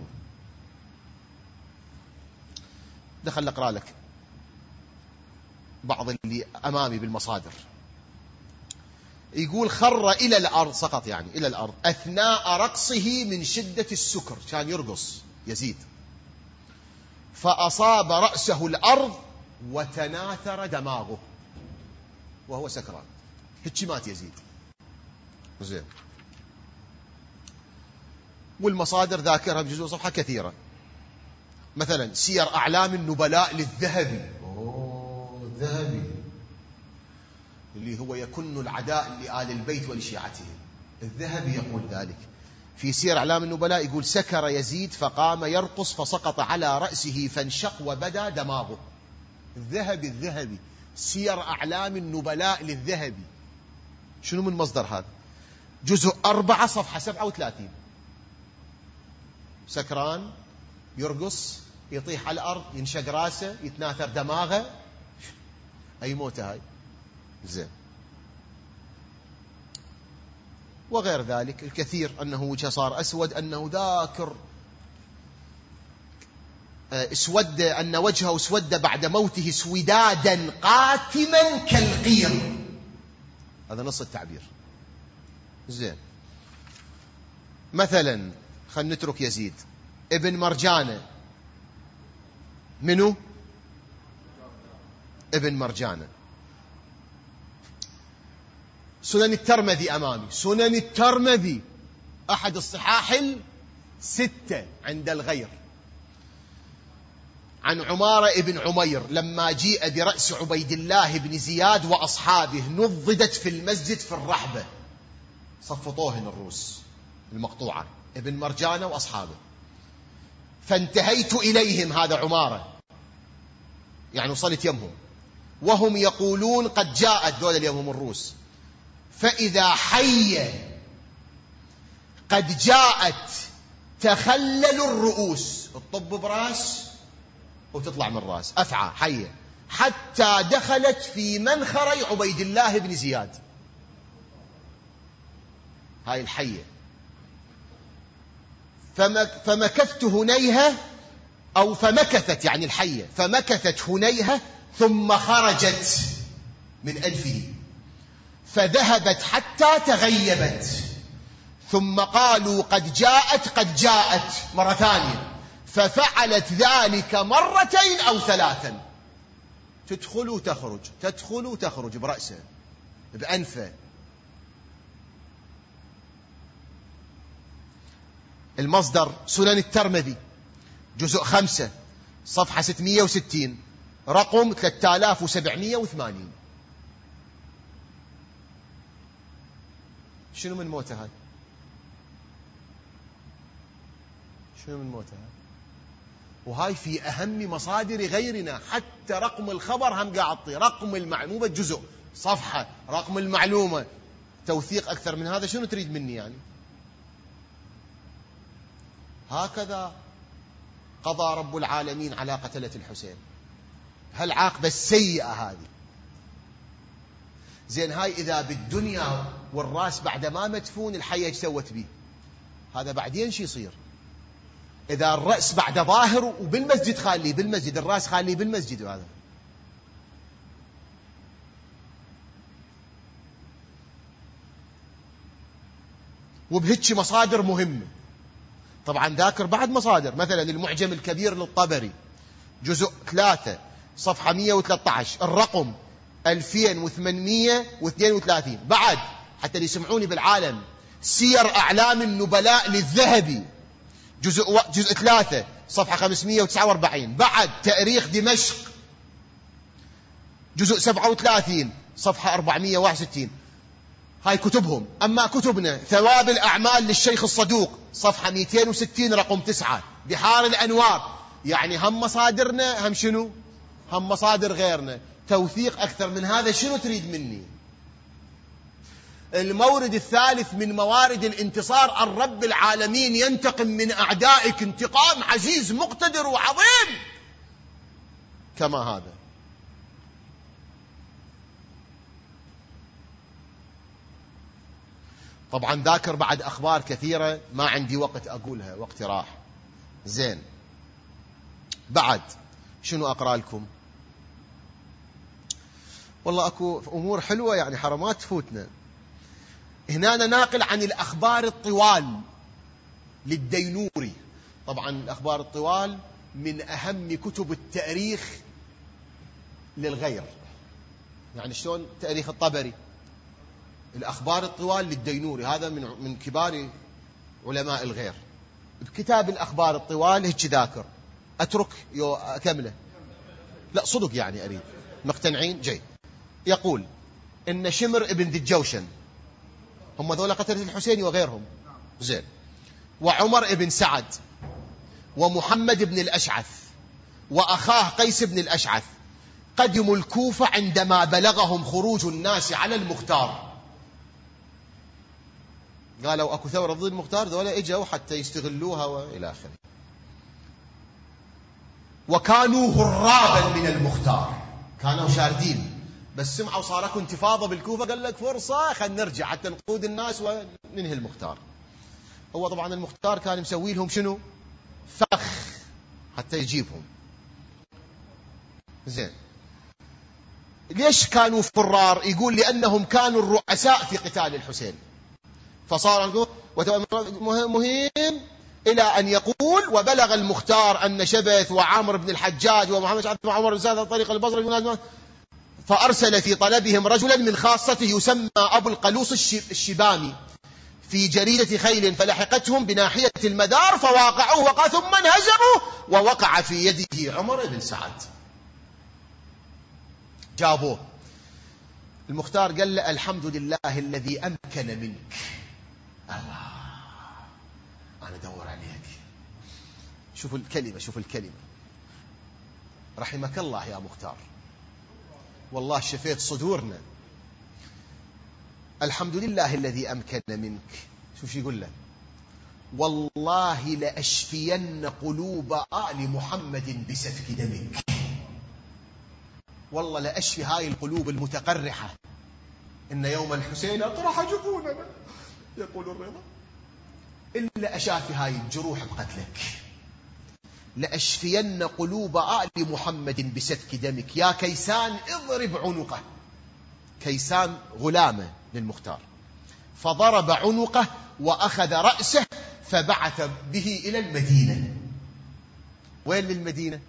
دخل أقرأ لك بعض اللي أمامي بالمصادر. يقول خر إلى الأرض، سقط يعني إلى الأرض أثناء رقصه من شدة السكر. كان يرقص يزيد فأصاب رأسه الأرض وتناثر دماغه وهو سكران. هيك مات يزيد. زين. والمصادر ذاكرها بجزء صفحة كثيرة. مثلا سير أعلام النبلاء للذهبي. الذهبي اللي هو يكن العداء لآل البيت ولشيعتهم. الذهبي يقول ذلك في سير أعلام النبلاء. يقول سكر يزيد فقام يرقص فسقط على رأسه فانشق وبدا دماغه. الذهبي سير أعلام النبلاء للذهبي. شنو من مصدر هذا؟ جزء 4 صفحة 37. سكران يرقص يطيح على الأرض ينشق راسه يتناثر دماغه. أي موتة هاي. زين. وغير ذلك الكثير أنه وجهه صار أسود، أنه ذاكر اسود، أن وجهه اسود بعد موته سودادا قاتما كالقير. هذا نص التعبير. زين. مثلا خلينا نترك يزيد. ابن مرجانة. منو؟ ابن مرجانة. سنن الترمذي أمامي. سنن الترمذي أحد الصحاح 6 عند الغير. عن عمارة ابن عمير لما جيء برأس عبيد الله بن زياد وأصحابه نضدت في المسجد في الرحبة، صفطوهن الروس المقطوعة، ابن مرجانة وأصحابه. فانتهيت إليهم، هذا عمارة يعني وصلت يمهم، وهم يقولون قد جاءت، دول اليوم الروس، فإذا حية قد جاءت تخلل الرؤوس، الطب براس وتطلع من راس، أفعى حية، حتى دخلت في منخري عبيد الله بن زياد. هاي الحية. فمكثت هنيها، أو فمكثت يعني الحية، فمكثت هنيها ثم خرجت من أنفه فذهبت حتى تغيبت، ثم قالوا قد جاءت مرة ثانية، ففعلت ذلك مرتين أو ثلاثا، تدخل وتخرج برأسه بأنفه. المصدر سنن الترمذي جزء 5 صفحة 660، رقم 3780. شنو من موته هاي؟ شنو من موته هاي؟ وهاي في أهم مصادر غيرنا، حتى رقم الخبر هم قاعد أعطي رقم المعلومة، جزء صفحة رقم المعلومة، توثيق أكثر من هذا شنو تريد مني يعني؟ هكذا قضى رب العالمين على قتلة الحسين، هالعاقبة السيئة هذه. زين هاي إذا بالدنيا والراس بعد ما مدفون الحية ايش سوت به؟ هذا بعدين شي يصير؟ إذا الرأس بعد ظاهر وبالمسجد خالي بالمسجد، الرأس خالي بالمسجد، وهذا وبهيك مصادر مهمة. طبعا ذاكر بعد مصادر، مثلا المعجم الكبير للطبري جزء 3 صفحة 113 الرقم 2832. بعد حتى اللي يسمعوني بالعالم سير أعلام النبلاء للذهبي جزء 3 صفحة 549. بعد تاريخ دمشق جزء 37 صفحة 461. هاي كتبهم. أما كتبنا ثواب الأعمال للشيخ الصدوق صفحة 260 رقم 9 بحار الأنوار. يعني هم مصادرنا هم شنو؟ هم مصادر غيرنا. توثيق أكثر من هذا شنو تريد مني؟ المورد الثالث من موارد الانتصار، الرب العالمين ينتقم من أعدائك انتقام عزيز مقتدر وعظيم كما هذا. طبعا ذاكر بعد أخبار كثيرة ما عندي وقت أقولها، وقتي راح. زين بعد شنو أقرأ لكم؟ والله أكو أمور حلوة يعني حرمات تفوتنا. هنا أنا ناقل عن الأخبار الطوال للدينوري. طبعا الأخبار الطوال من أهم كتب التاريخ للغير، يعني شلون تاريخ الطبري، الأخبار الطوال للدينوري هذا من كبار علماء الغير. بكتاب الأخبار الطوال هيك ذاكر، أترك أكمله؟ لا صدق يعني أريد، مقتنعين؟ جيد. يقول إن شمر ابن ذي الجوشن، هم ذولا قتلة الحسين وغيرهم، زين، وعمر ابن سعد ومحمد بن الأشعث وأخاه قيس بن الأشعث قدموا الكوفة عندما بلغهم خروج الناس على المختار. قالوا أكو ثورة ضد المختار، ذولا إجوا حتى يستغلوها وإلى آخره. وكانوا هرابا من المختار، كانوا شاردين، بس سمعوا صار اكو انتفاضة بالكوفة، قال لك فرصة خلينا نرجع حتى نقود الناس وننهي المختار. هو طبعا المختار كان مسوي لهم شنو؟ فخ حتى يجيبهم. زين ليش كانوا فرار؟ يقول لأنهم كانوا الرؤساء في قتال الحسين، فصار مهم إلى أن يقول وبلغ المختار أن شبث وعامر بن الحجاج ومحمد بن عمر بن سعد طريق البصري، فأرسل في طلبهم رجلا من خاصته يسمى أبو القلوص الشبامي في جريدة خيل، فلحقتهم بناحية المدار فواقعوه وقال ثم انهزموا، ووقع في يده عمر بن سعد. جابوه المختار قال له الحمد لله الذي أمكن منك. الله أنا أدور عليك. شوفوا الكلمة، شوفوا الكلمة، رحمك الله يا مختار، والله شفيت صدورنا. الحمد لله الذي أمكن منك. شوف شو يقول له؟ والله لأشفين قلوب آل محمد بسفك دمك. والله لأشفي هاي القلوب المتقرحة. إن يوم الحسين أطرح جفوننا يقول الرضا، إلا أشافي هاي الجروح بقتلك. لأشفين قلوب آل محمد بسفك دمك يا كيسان اضرب عنقه. كيسان غلامه للمختار، فضرب عنقه وأخذ رأسه فبعث به إلى المدينة. وين للمدينة؟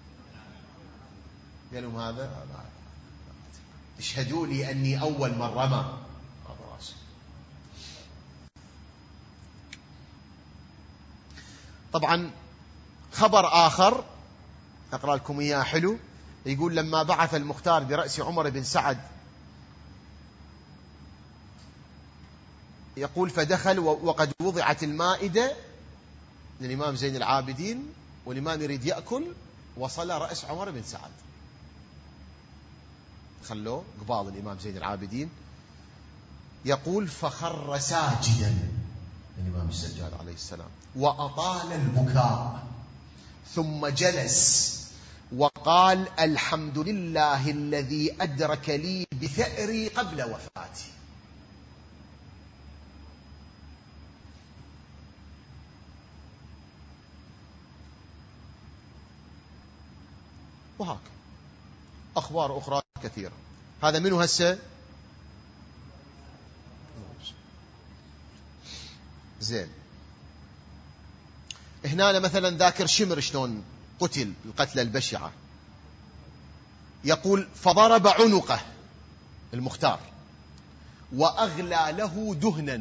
قال لهم هذا اشهدوا لي أني أول من رمى رأسه. طبعا خبر آخر أقرأ لكم إياه حلو، يقول لما بعث المختار برأس عمر بن سعد، يقول فدخل وقد وضعت المائدة للإمام زين العابدين والإمام يريد يأكل، وصل رأس عمر بن سعد، خلوه قبال الإمام زين العابدين. يقول فخر ساجدا الإمام السجاد عليه السلام وأطال البكاء، ثم جلس وقال الحمد لله الذي أدرك لي بثأري قبل وفاتي. وهكذا أخبار أخرى كثيرة. هذا منه هسه زين. هنا مثلا ذاكر شمر شلون قتل القتلة البشعة. يقول فضرب عنقه المختار وأغلى له دهنا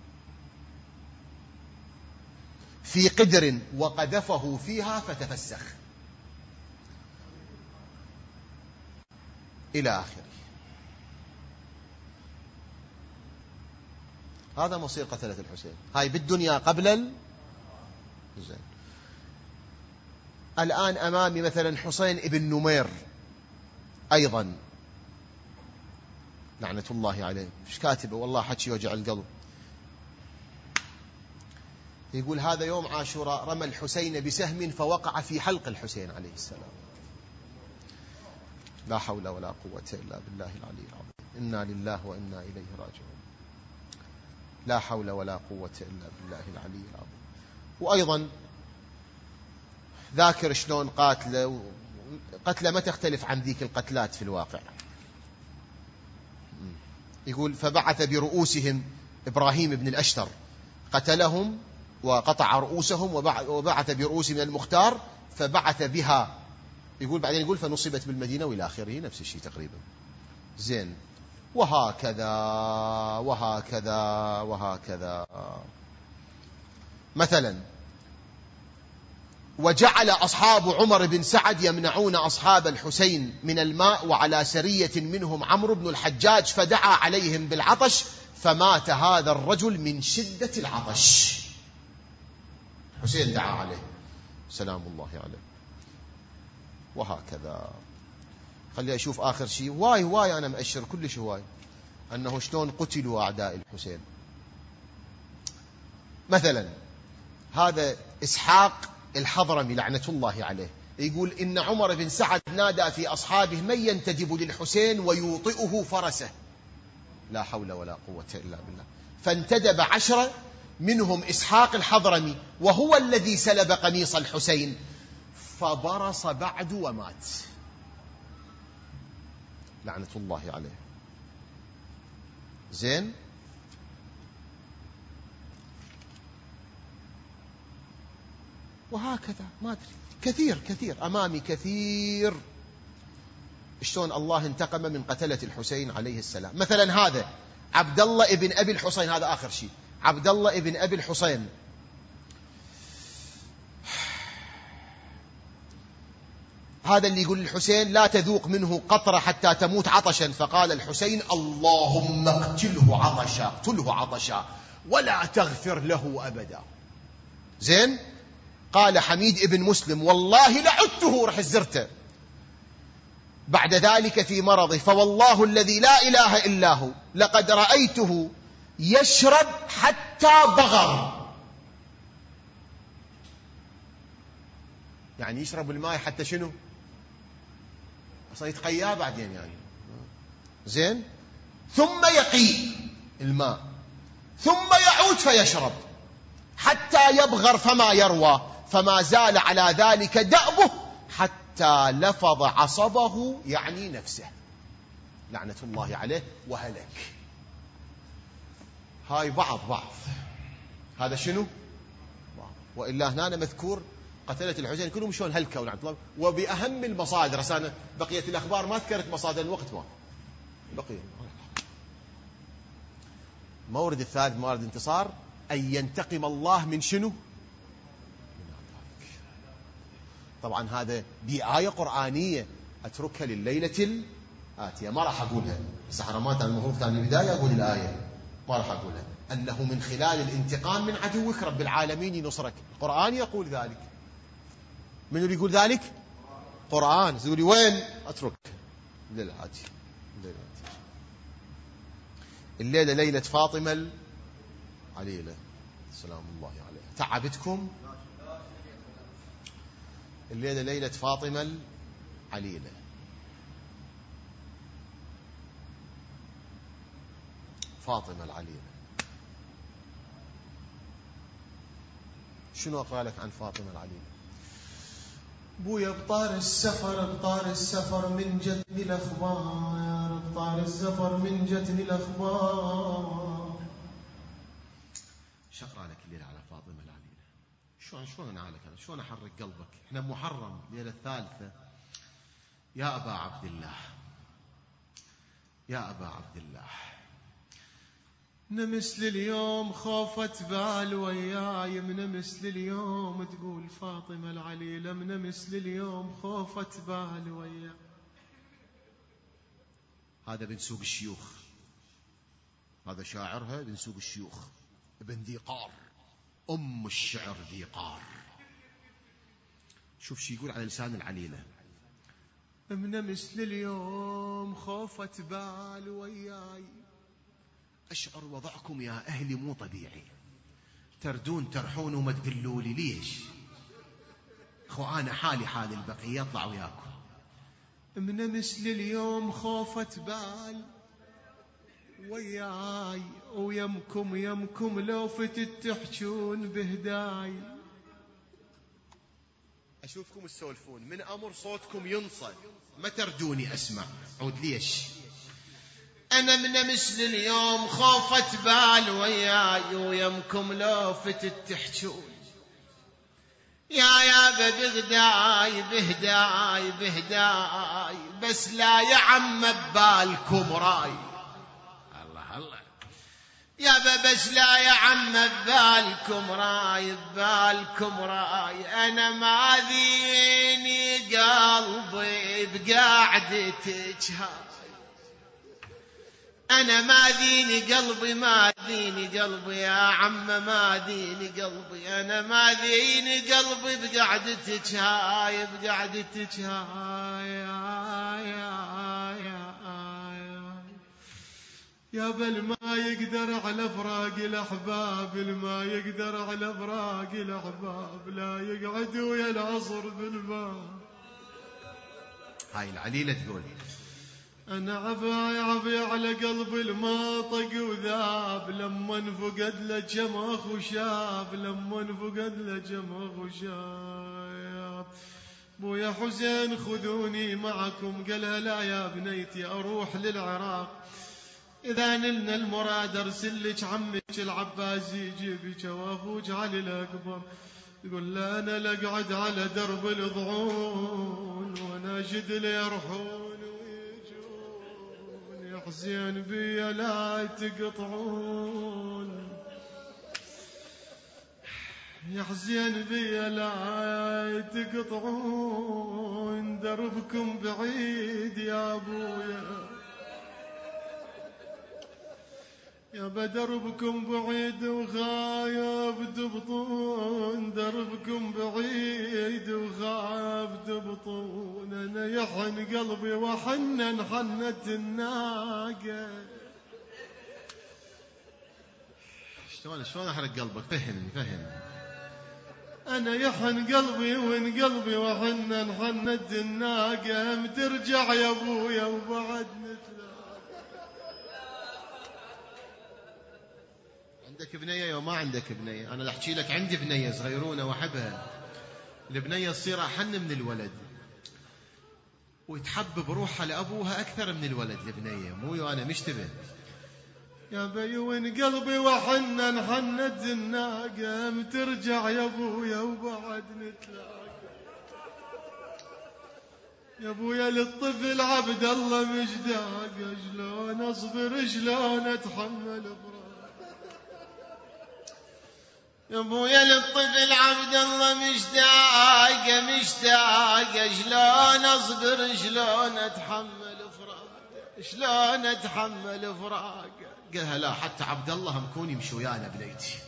في قدر وقذفه فيها فتفسخ إلى آخره. هذا مصير قتلة الحسين، هاي بالدنيا قبل زين. الآن أمامي مثلا حسين ابن نمير أيضا لعنة الله عليه، مش كاتبه والله حكي يوجع القلب. يقول هذا يوم عاشوراء رمى الحسين بسهم فوقع في حلق الحسين عليه السلام. لا حول ولا قوة إلا بالله العلي العظيم. إنا لله وإنا إليه راجعون. لا حول ولا قوة إلا بالله العلي العظيم. وأيضا ذاكر شلون قتلة ما تختلف عن ذيك القتلات في الواقع. يقول فبعث برؤوسهم إبراهيم بن الأشتر قتلهم وقطع رؤوسهم، وبعث برؤوسهم المختار فبعث بها. يقول بعدين يقول فنصبت بالمدينة وإلى آخره، نفس الشيء تقريبا. زين. وهكذا وهكذا وهكذا. مثلا وجعل أصحاب عمر بن سعد يمنعون أصحاب الحسين من الماء، وعلى سرية منهم عمرو بن الحجاج فدعا عليهم بالعطش فمات هذا الرجل من شدة العطش. حسين دعا عليه سلام الله عليه. وهكذا. خلي أشوف آخر شيء. واي أنا مأشر كلش هواي أنه شلون قتلوا أعداء الحسين. مثلا هذا إسحاق الحضرمي لعنة الله عليه يقول إن عمر بن سعد نادى في أصحابه من ينتدب للحسين ويوطئه فرسه. لا حول ولا قوة إلا بالله. فانتدب 10 منهم إسحاق الحضرمي وهو الذي سلب قميص الحسين، فبرص بعد ومات لعنة الله عليه. زين. وهكذا ما أدري كثير أمامي كثير شلون الله انتقم من قتلة الحسين عليه السلام. مثلا هذا عبد الله ابن أبي الحسين، هذا آخر شيء. عبد الله ابن أبي الحسين هذا اللي يقول الحسين لا تذوق منه قطرة حتى تموت عطشا، فقال الحسين اللهم اقتله عطشا، اقتله عطشا ولا تغفر له أبدا. زين. قال حميد ابن مسلم والله لعدته رح زرته بعد ذلك في مرضه، فوالله الذي لا إله إلا هو لقد رأيته يشرب حتى بغر. يعني يشرب الماء حتى شنو؟ أصلا يتقياه بعدين يعني. زين. ثم يقي الماء ثم يعود فيشرب حتى يبغر فما يروى، فما زال على ذلك دأبه حتى لفظ عصبه يعني نفسه لعنة الله عليه وهلك. هاي بعض هذا شنو؟ وإلا هنا مذكور قتلة الحسين كلهم شلون هلكوا لعنة الله. وبأهم المصادر، أنا بقية الأخبار ما ذكرت مصادر الوقت، ما بقية. مورد الثالث مورد انتصار أن ينتقم الله من شنو؟ طبعا هذا بآية قرآنية أتركها لليلة الآتية. ما راح أقولها سحرمات، المفروض كان البداية أقول الآية، ما راح أقولها. أنه من خلال الانتقام من عدوك رب العالمين ينصرك. القرآن يقول ذلك. من اللي يقول ذلك؟ قرآن. تقولي وين؟ أترك للآتية. الليلة ليلة فاطمة العليلة سلام الله عليها. تعبتكم؟ الليلة ليلة فاطمة العليلة. فاطمة العليلة. شنو أقرأ لك عن فاطمة العليلة؟ بويا بطار السفر من جتني الأخبار، بطار السفر من جتني الأخبار. شو أقرأ لك الليلة على فاطمة العليلة؟ شلون أنعالك أنا؟ شلون أحرك قلبك؟ إحنا محرم ليلة الثالثة. يا أبا عبد الله، يا أبا عبد الله، نمس لليوم خوفت بال وياي، منمس لليوم تقول فاطمة العليلة، منمس لليوم خوفت بال وياي. هذا بن سوق الشيوخ، هذا شاعرها بن سوق الشيوخ ابن ذي قار، أم الشعر ذي قار. شوف شي يقول على لسان العليلة: منمس لليوم خوفت بال وياي، أشعر وضعكم يا أهلي مو طبيعي، تردون ترحون وما تقلوا لي ليش؟ خو أنا حالي حال البقية، يطلع وياكم. منمس لليوم خوفت بال وياي، ويمكم لو فتت تحجون بهداي. أشوفكم تسولفون، من أمر صوتكم ينصل، ما تردوني أسمع. عود ليش؟ أنا منمس لليوم خوفت بال وياي، ويمكم لو فتت تحجون يا بغداي بهداي، بس لا يا عم ببالكم راي. الله الله يا بس لا يا عم ببالكم راي، أنا ما ذيني قلبي بقعدتك هاي، أنا ما ديني قلبي يا عم، ما ديني قلبي، أنا ما ديني قلبي بقعدتك هاي، بقعدتك هاي. يا بل ما يقدر على فراق الأحباب، ما يقدر على فراق الأحباب، لا يقعد ويا العصر بالباب. هاي العليلة تقول: أنا عفي على قلبي الماطق وذاب، لما فقد له جمخ وشاب، لما فقد له جمخ وشاب. بويا حسين خذوني معكم، قالها لا يا بنيتي أروح للعراق، إذا نلنا المراد أرسلك عمك العباس يجيبك وأخوك علي الأكبر. يقول لا أنا لقعد على درب الضعون، وناشد لي يرحون يا حسين بيا لا تقطعون، يا حسين بيا لا تقطعون، دربكم بعيد يا أبويا، يا بدربكم بعيد وخايب تبطون، دربكم بعيد وخايب تبطون. أنا يحن قلبي وحنن حنت الناقة. شلون أحرق قلبك؟ فهمني. أنا يحن قلبي وإن قلبي وحنن حنت الناقة، مترجع يا أبويا وبعد نتلاقى. عندك بنية يا ما عندك بنية؟ أنا أحكي لك عندي بنية صغيرونة وأحبها. البنية تصير أحن من الولد، وتحبب روحها لأبوها أكثر من الولد. البنية مو أنا مشتبه يا بي، وين قلبي وحنن حنت الناقة، مترجع يا أبويا وبعد نتلاقى. يا أبويا للطفل عبد الله مشتاق، شلون أصبر شلون أتحمل براق. يا ابويا للطفل عبد الله مشتاق مشتاق، شلون اصبر شلون اتحمل فراق، شلون اتحمل فراق. قالها لا، حتى عبد الله هم كون يمشي ويانا بنيتي،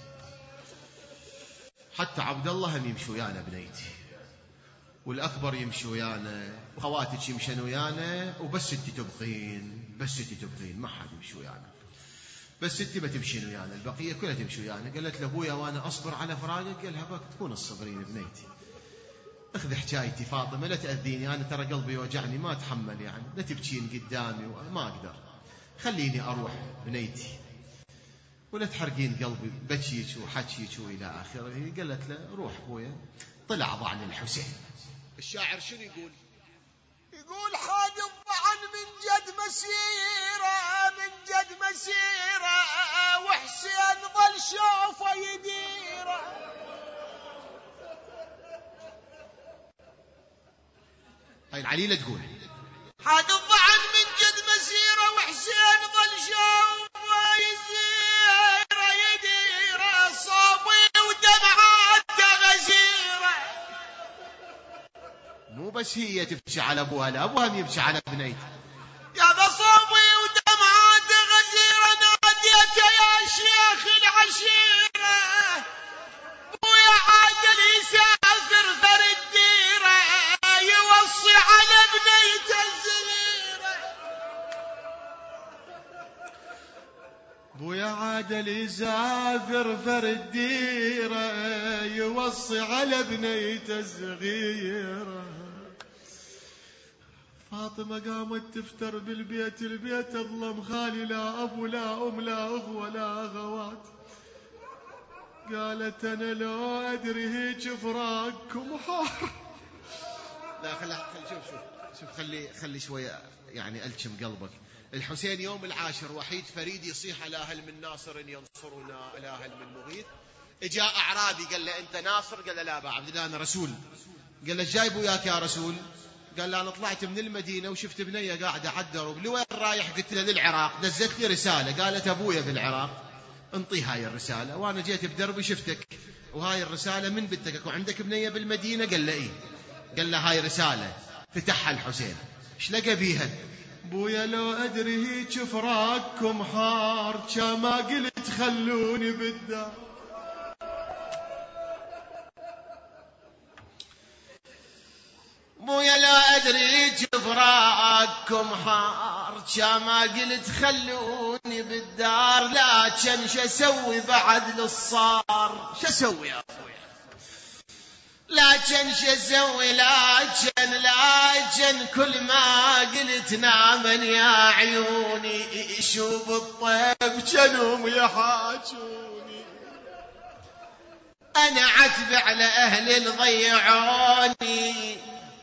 حتى عبد الله هم يمشي ويانا بنيتي، والاكبر يمشي ويانا، وخواتك يمشون ويانا، وبس انت تبقين، بس انت تبقين، ما حد يمشي ويانا، بس انت ما تمشين ويانا، البقيه كلها تمشي ويانا. قالت له ابويا وانا اصبر على فراقك؟ قالها بك تكون الصبرين بنيتي، اخذ حكايتي فاطمه لا تاذيني، انا ترى قلبي وجعني ما اتحمل، يعني لا تبكين قدامي وما اقدر، خليني اروح بنيتي ولا تحرقين قلبي بكيك وحكيك والى اخره. قالت له روح ابويا. طلع ضعن الحسين. الشاعر شنو يقول؟ يقول حاد الضعن من جد مسيره، من جد مسيره، وحسين ظل شوفه يديره. هاي العليله تقول حاد الضعن من جد مسيره، وحسين ظل شوفه يديره، يديره صابي ودمعاته غزيره. مو بس هي تبكي على ابوها، لا ابوها يبكي على بنيته. يا ذا صوبي ودمعات غزيره، ناديته يا شيخ العشيره، ابويا عادل يسافر ثر الديره، يوصي على بنيته الزغيره. ابويا عادل يسافر ثر الديره، يوصي على بنيته الصغيره. فاطمة قامت تفتر بالبيت، البيت الظلم خالي، لا أبو لا أم لا أخوة لا أخوات. قالت أنا لو أدري هيك فراقكم حار. لا شوف خلي شوية يعني ألجم قلبك. الحسين يوم العاشر وحيد فريد يصيح على أهل من ناصر ينصرنا، على أهل من مغيث. اجاء أعرابي قال له أنت ناصر؟ قال له لا عبد الله أنا رسول. قال له جايب وياك يا رسول؟ قال له أنا طلعت من المدينة وشفت بنية قاعدة على الدرب، لوين رايح؟ قلت له للعراق. دزت لي رسالة قالت أبويا في العراق، انطي هاي الرسالة، وأنا جيت بدربي شفتك، وهاي الرسالة من بدك وعندك بنية بالمدينة؟ قال له إيه. قال له هاي رسالة. فتحها الحسين، ايش لقى بيها؟ بويا لو أدري هيك فراقكم حار، كما قلت خلوني بالدار. بويا لا أدري جفراقكم حار، كما قلت خلوني بالدار، لكن شسوي بعد للصار؟ شسوي يا أخويا؟ لكن شسوي؟ لكن كل ما قلت نامن يا عيوني، شوف الطيب جنوم يحاجوني، أنا عتب على أهل ضيعوني.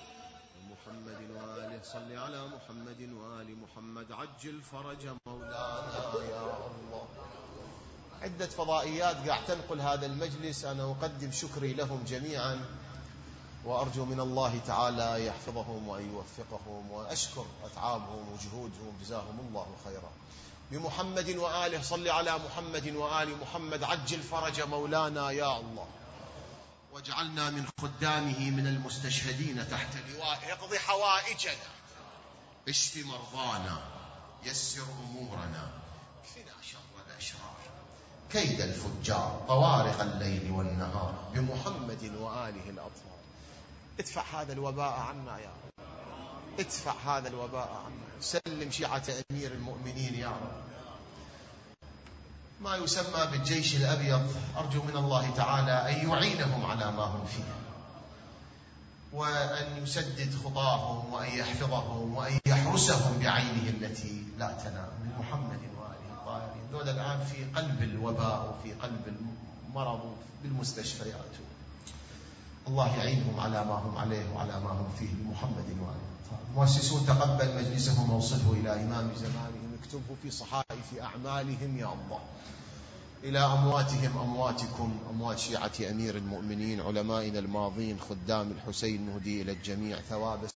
صل على محمد وآل محمد عجل فرج مولانا يا الله. عدة فضائيات قاعد تنقل هذا المجلس، أنا أقدم شكري لهم جميعا، وأرجو من الله تعالى يحفظهم وأن يوفقهم، وأشكر أتعابهم وجهودهم جزاهم الله خيرا. بمحمد وآله صل على محمد وآل محمد عجل فرج مولانا يا الله، واجعلنا من خدامه من المستشهدين تحت لوائه. اقضي حوائجنا، اشف مرضانا، يسر أمورنا، كفنا شر الأشرار، كيد الفجار، طوارق الليل والنهار. بمحمد وآله الأطهار ادفع هذا الوباء عنا يا رب، ادفع هذا الوباء عنا، سلم شيعة أمير المؤمنين يا رب. ما يسمى بالجيش الأبيض أرجو من الله تعالى أن يعينهم على ما هم فيه، وأن يسدد خطاهم، وأن يحفظهم، وأن يحرسهم بعينه التي لا تنام. بمحمد وآله الطاهرين. دول الآن في قلب الوباء وفي قلب المرض بالمستشفيات، الله يعينهم على ما هم عليه وعلى ما هم فيه. بمحمد وآله الطاهرين. مؤسسون تقبل مجلسهم ووصله إلى إمام زمانهم، اكتبه في صحائف أعمالهم يا الله. إلى أمواتهم أمواتكم، أموات شيعة أمير المؤمنين، علمائنا الماضين، خدام الحسين، نهدي إلى الجميع ثواب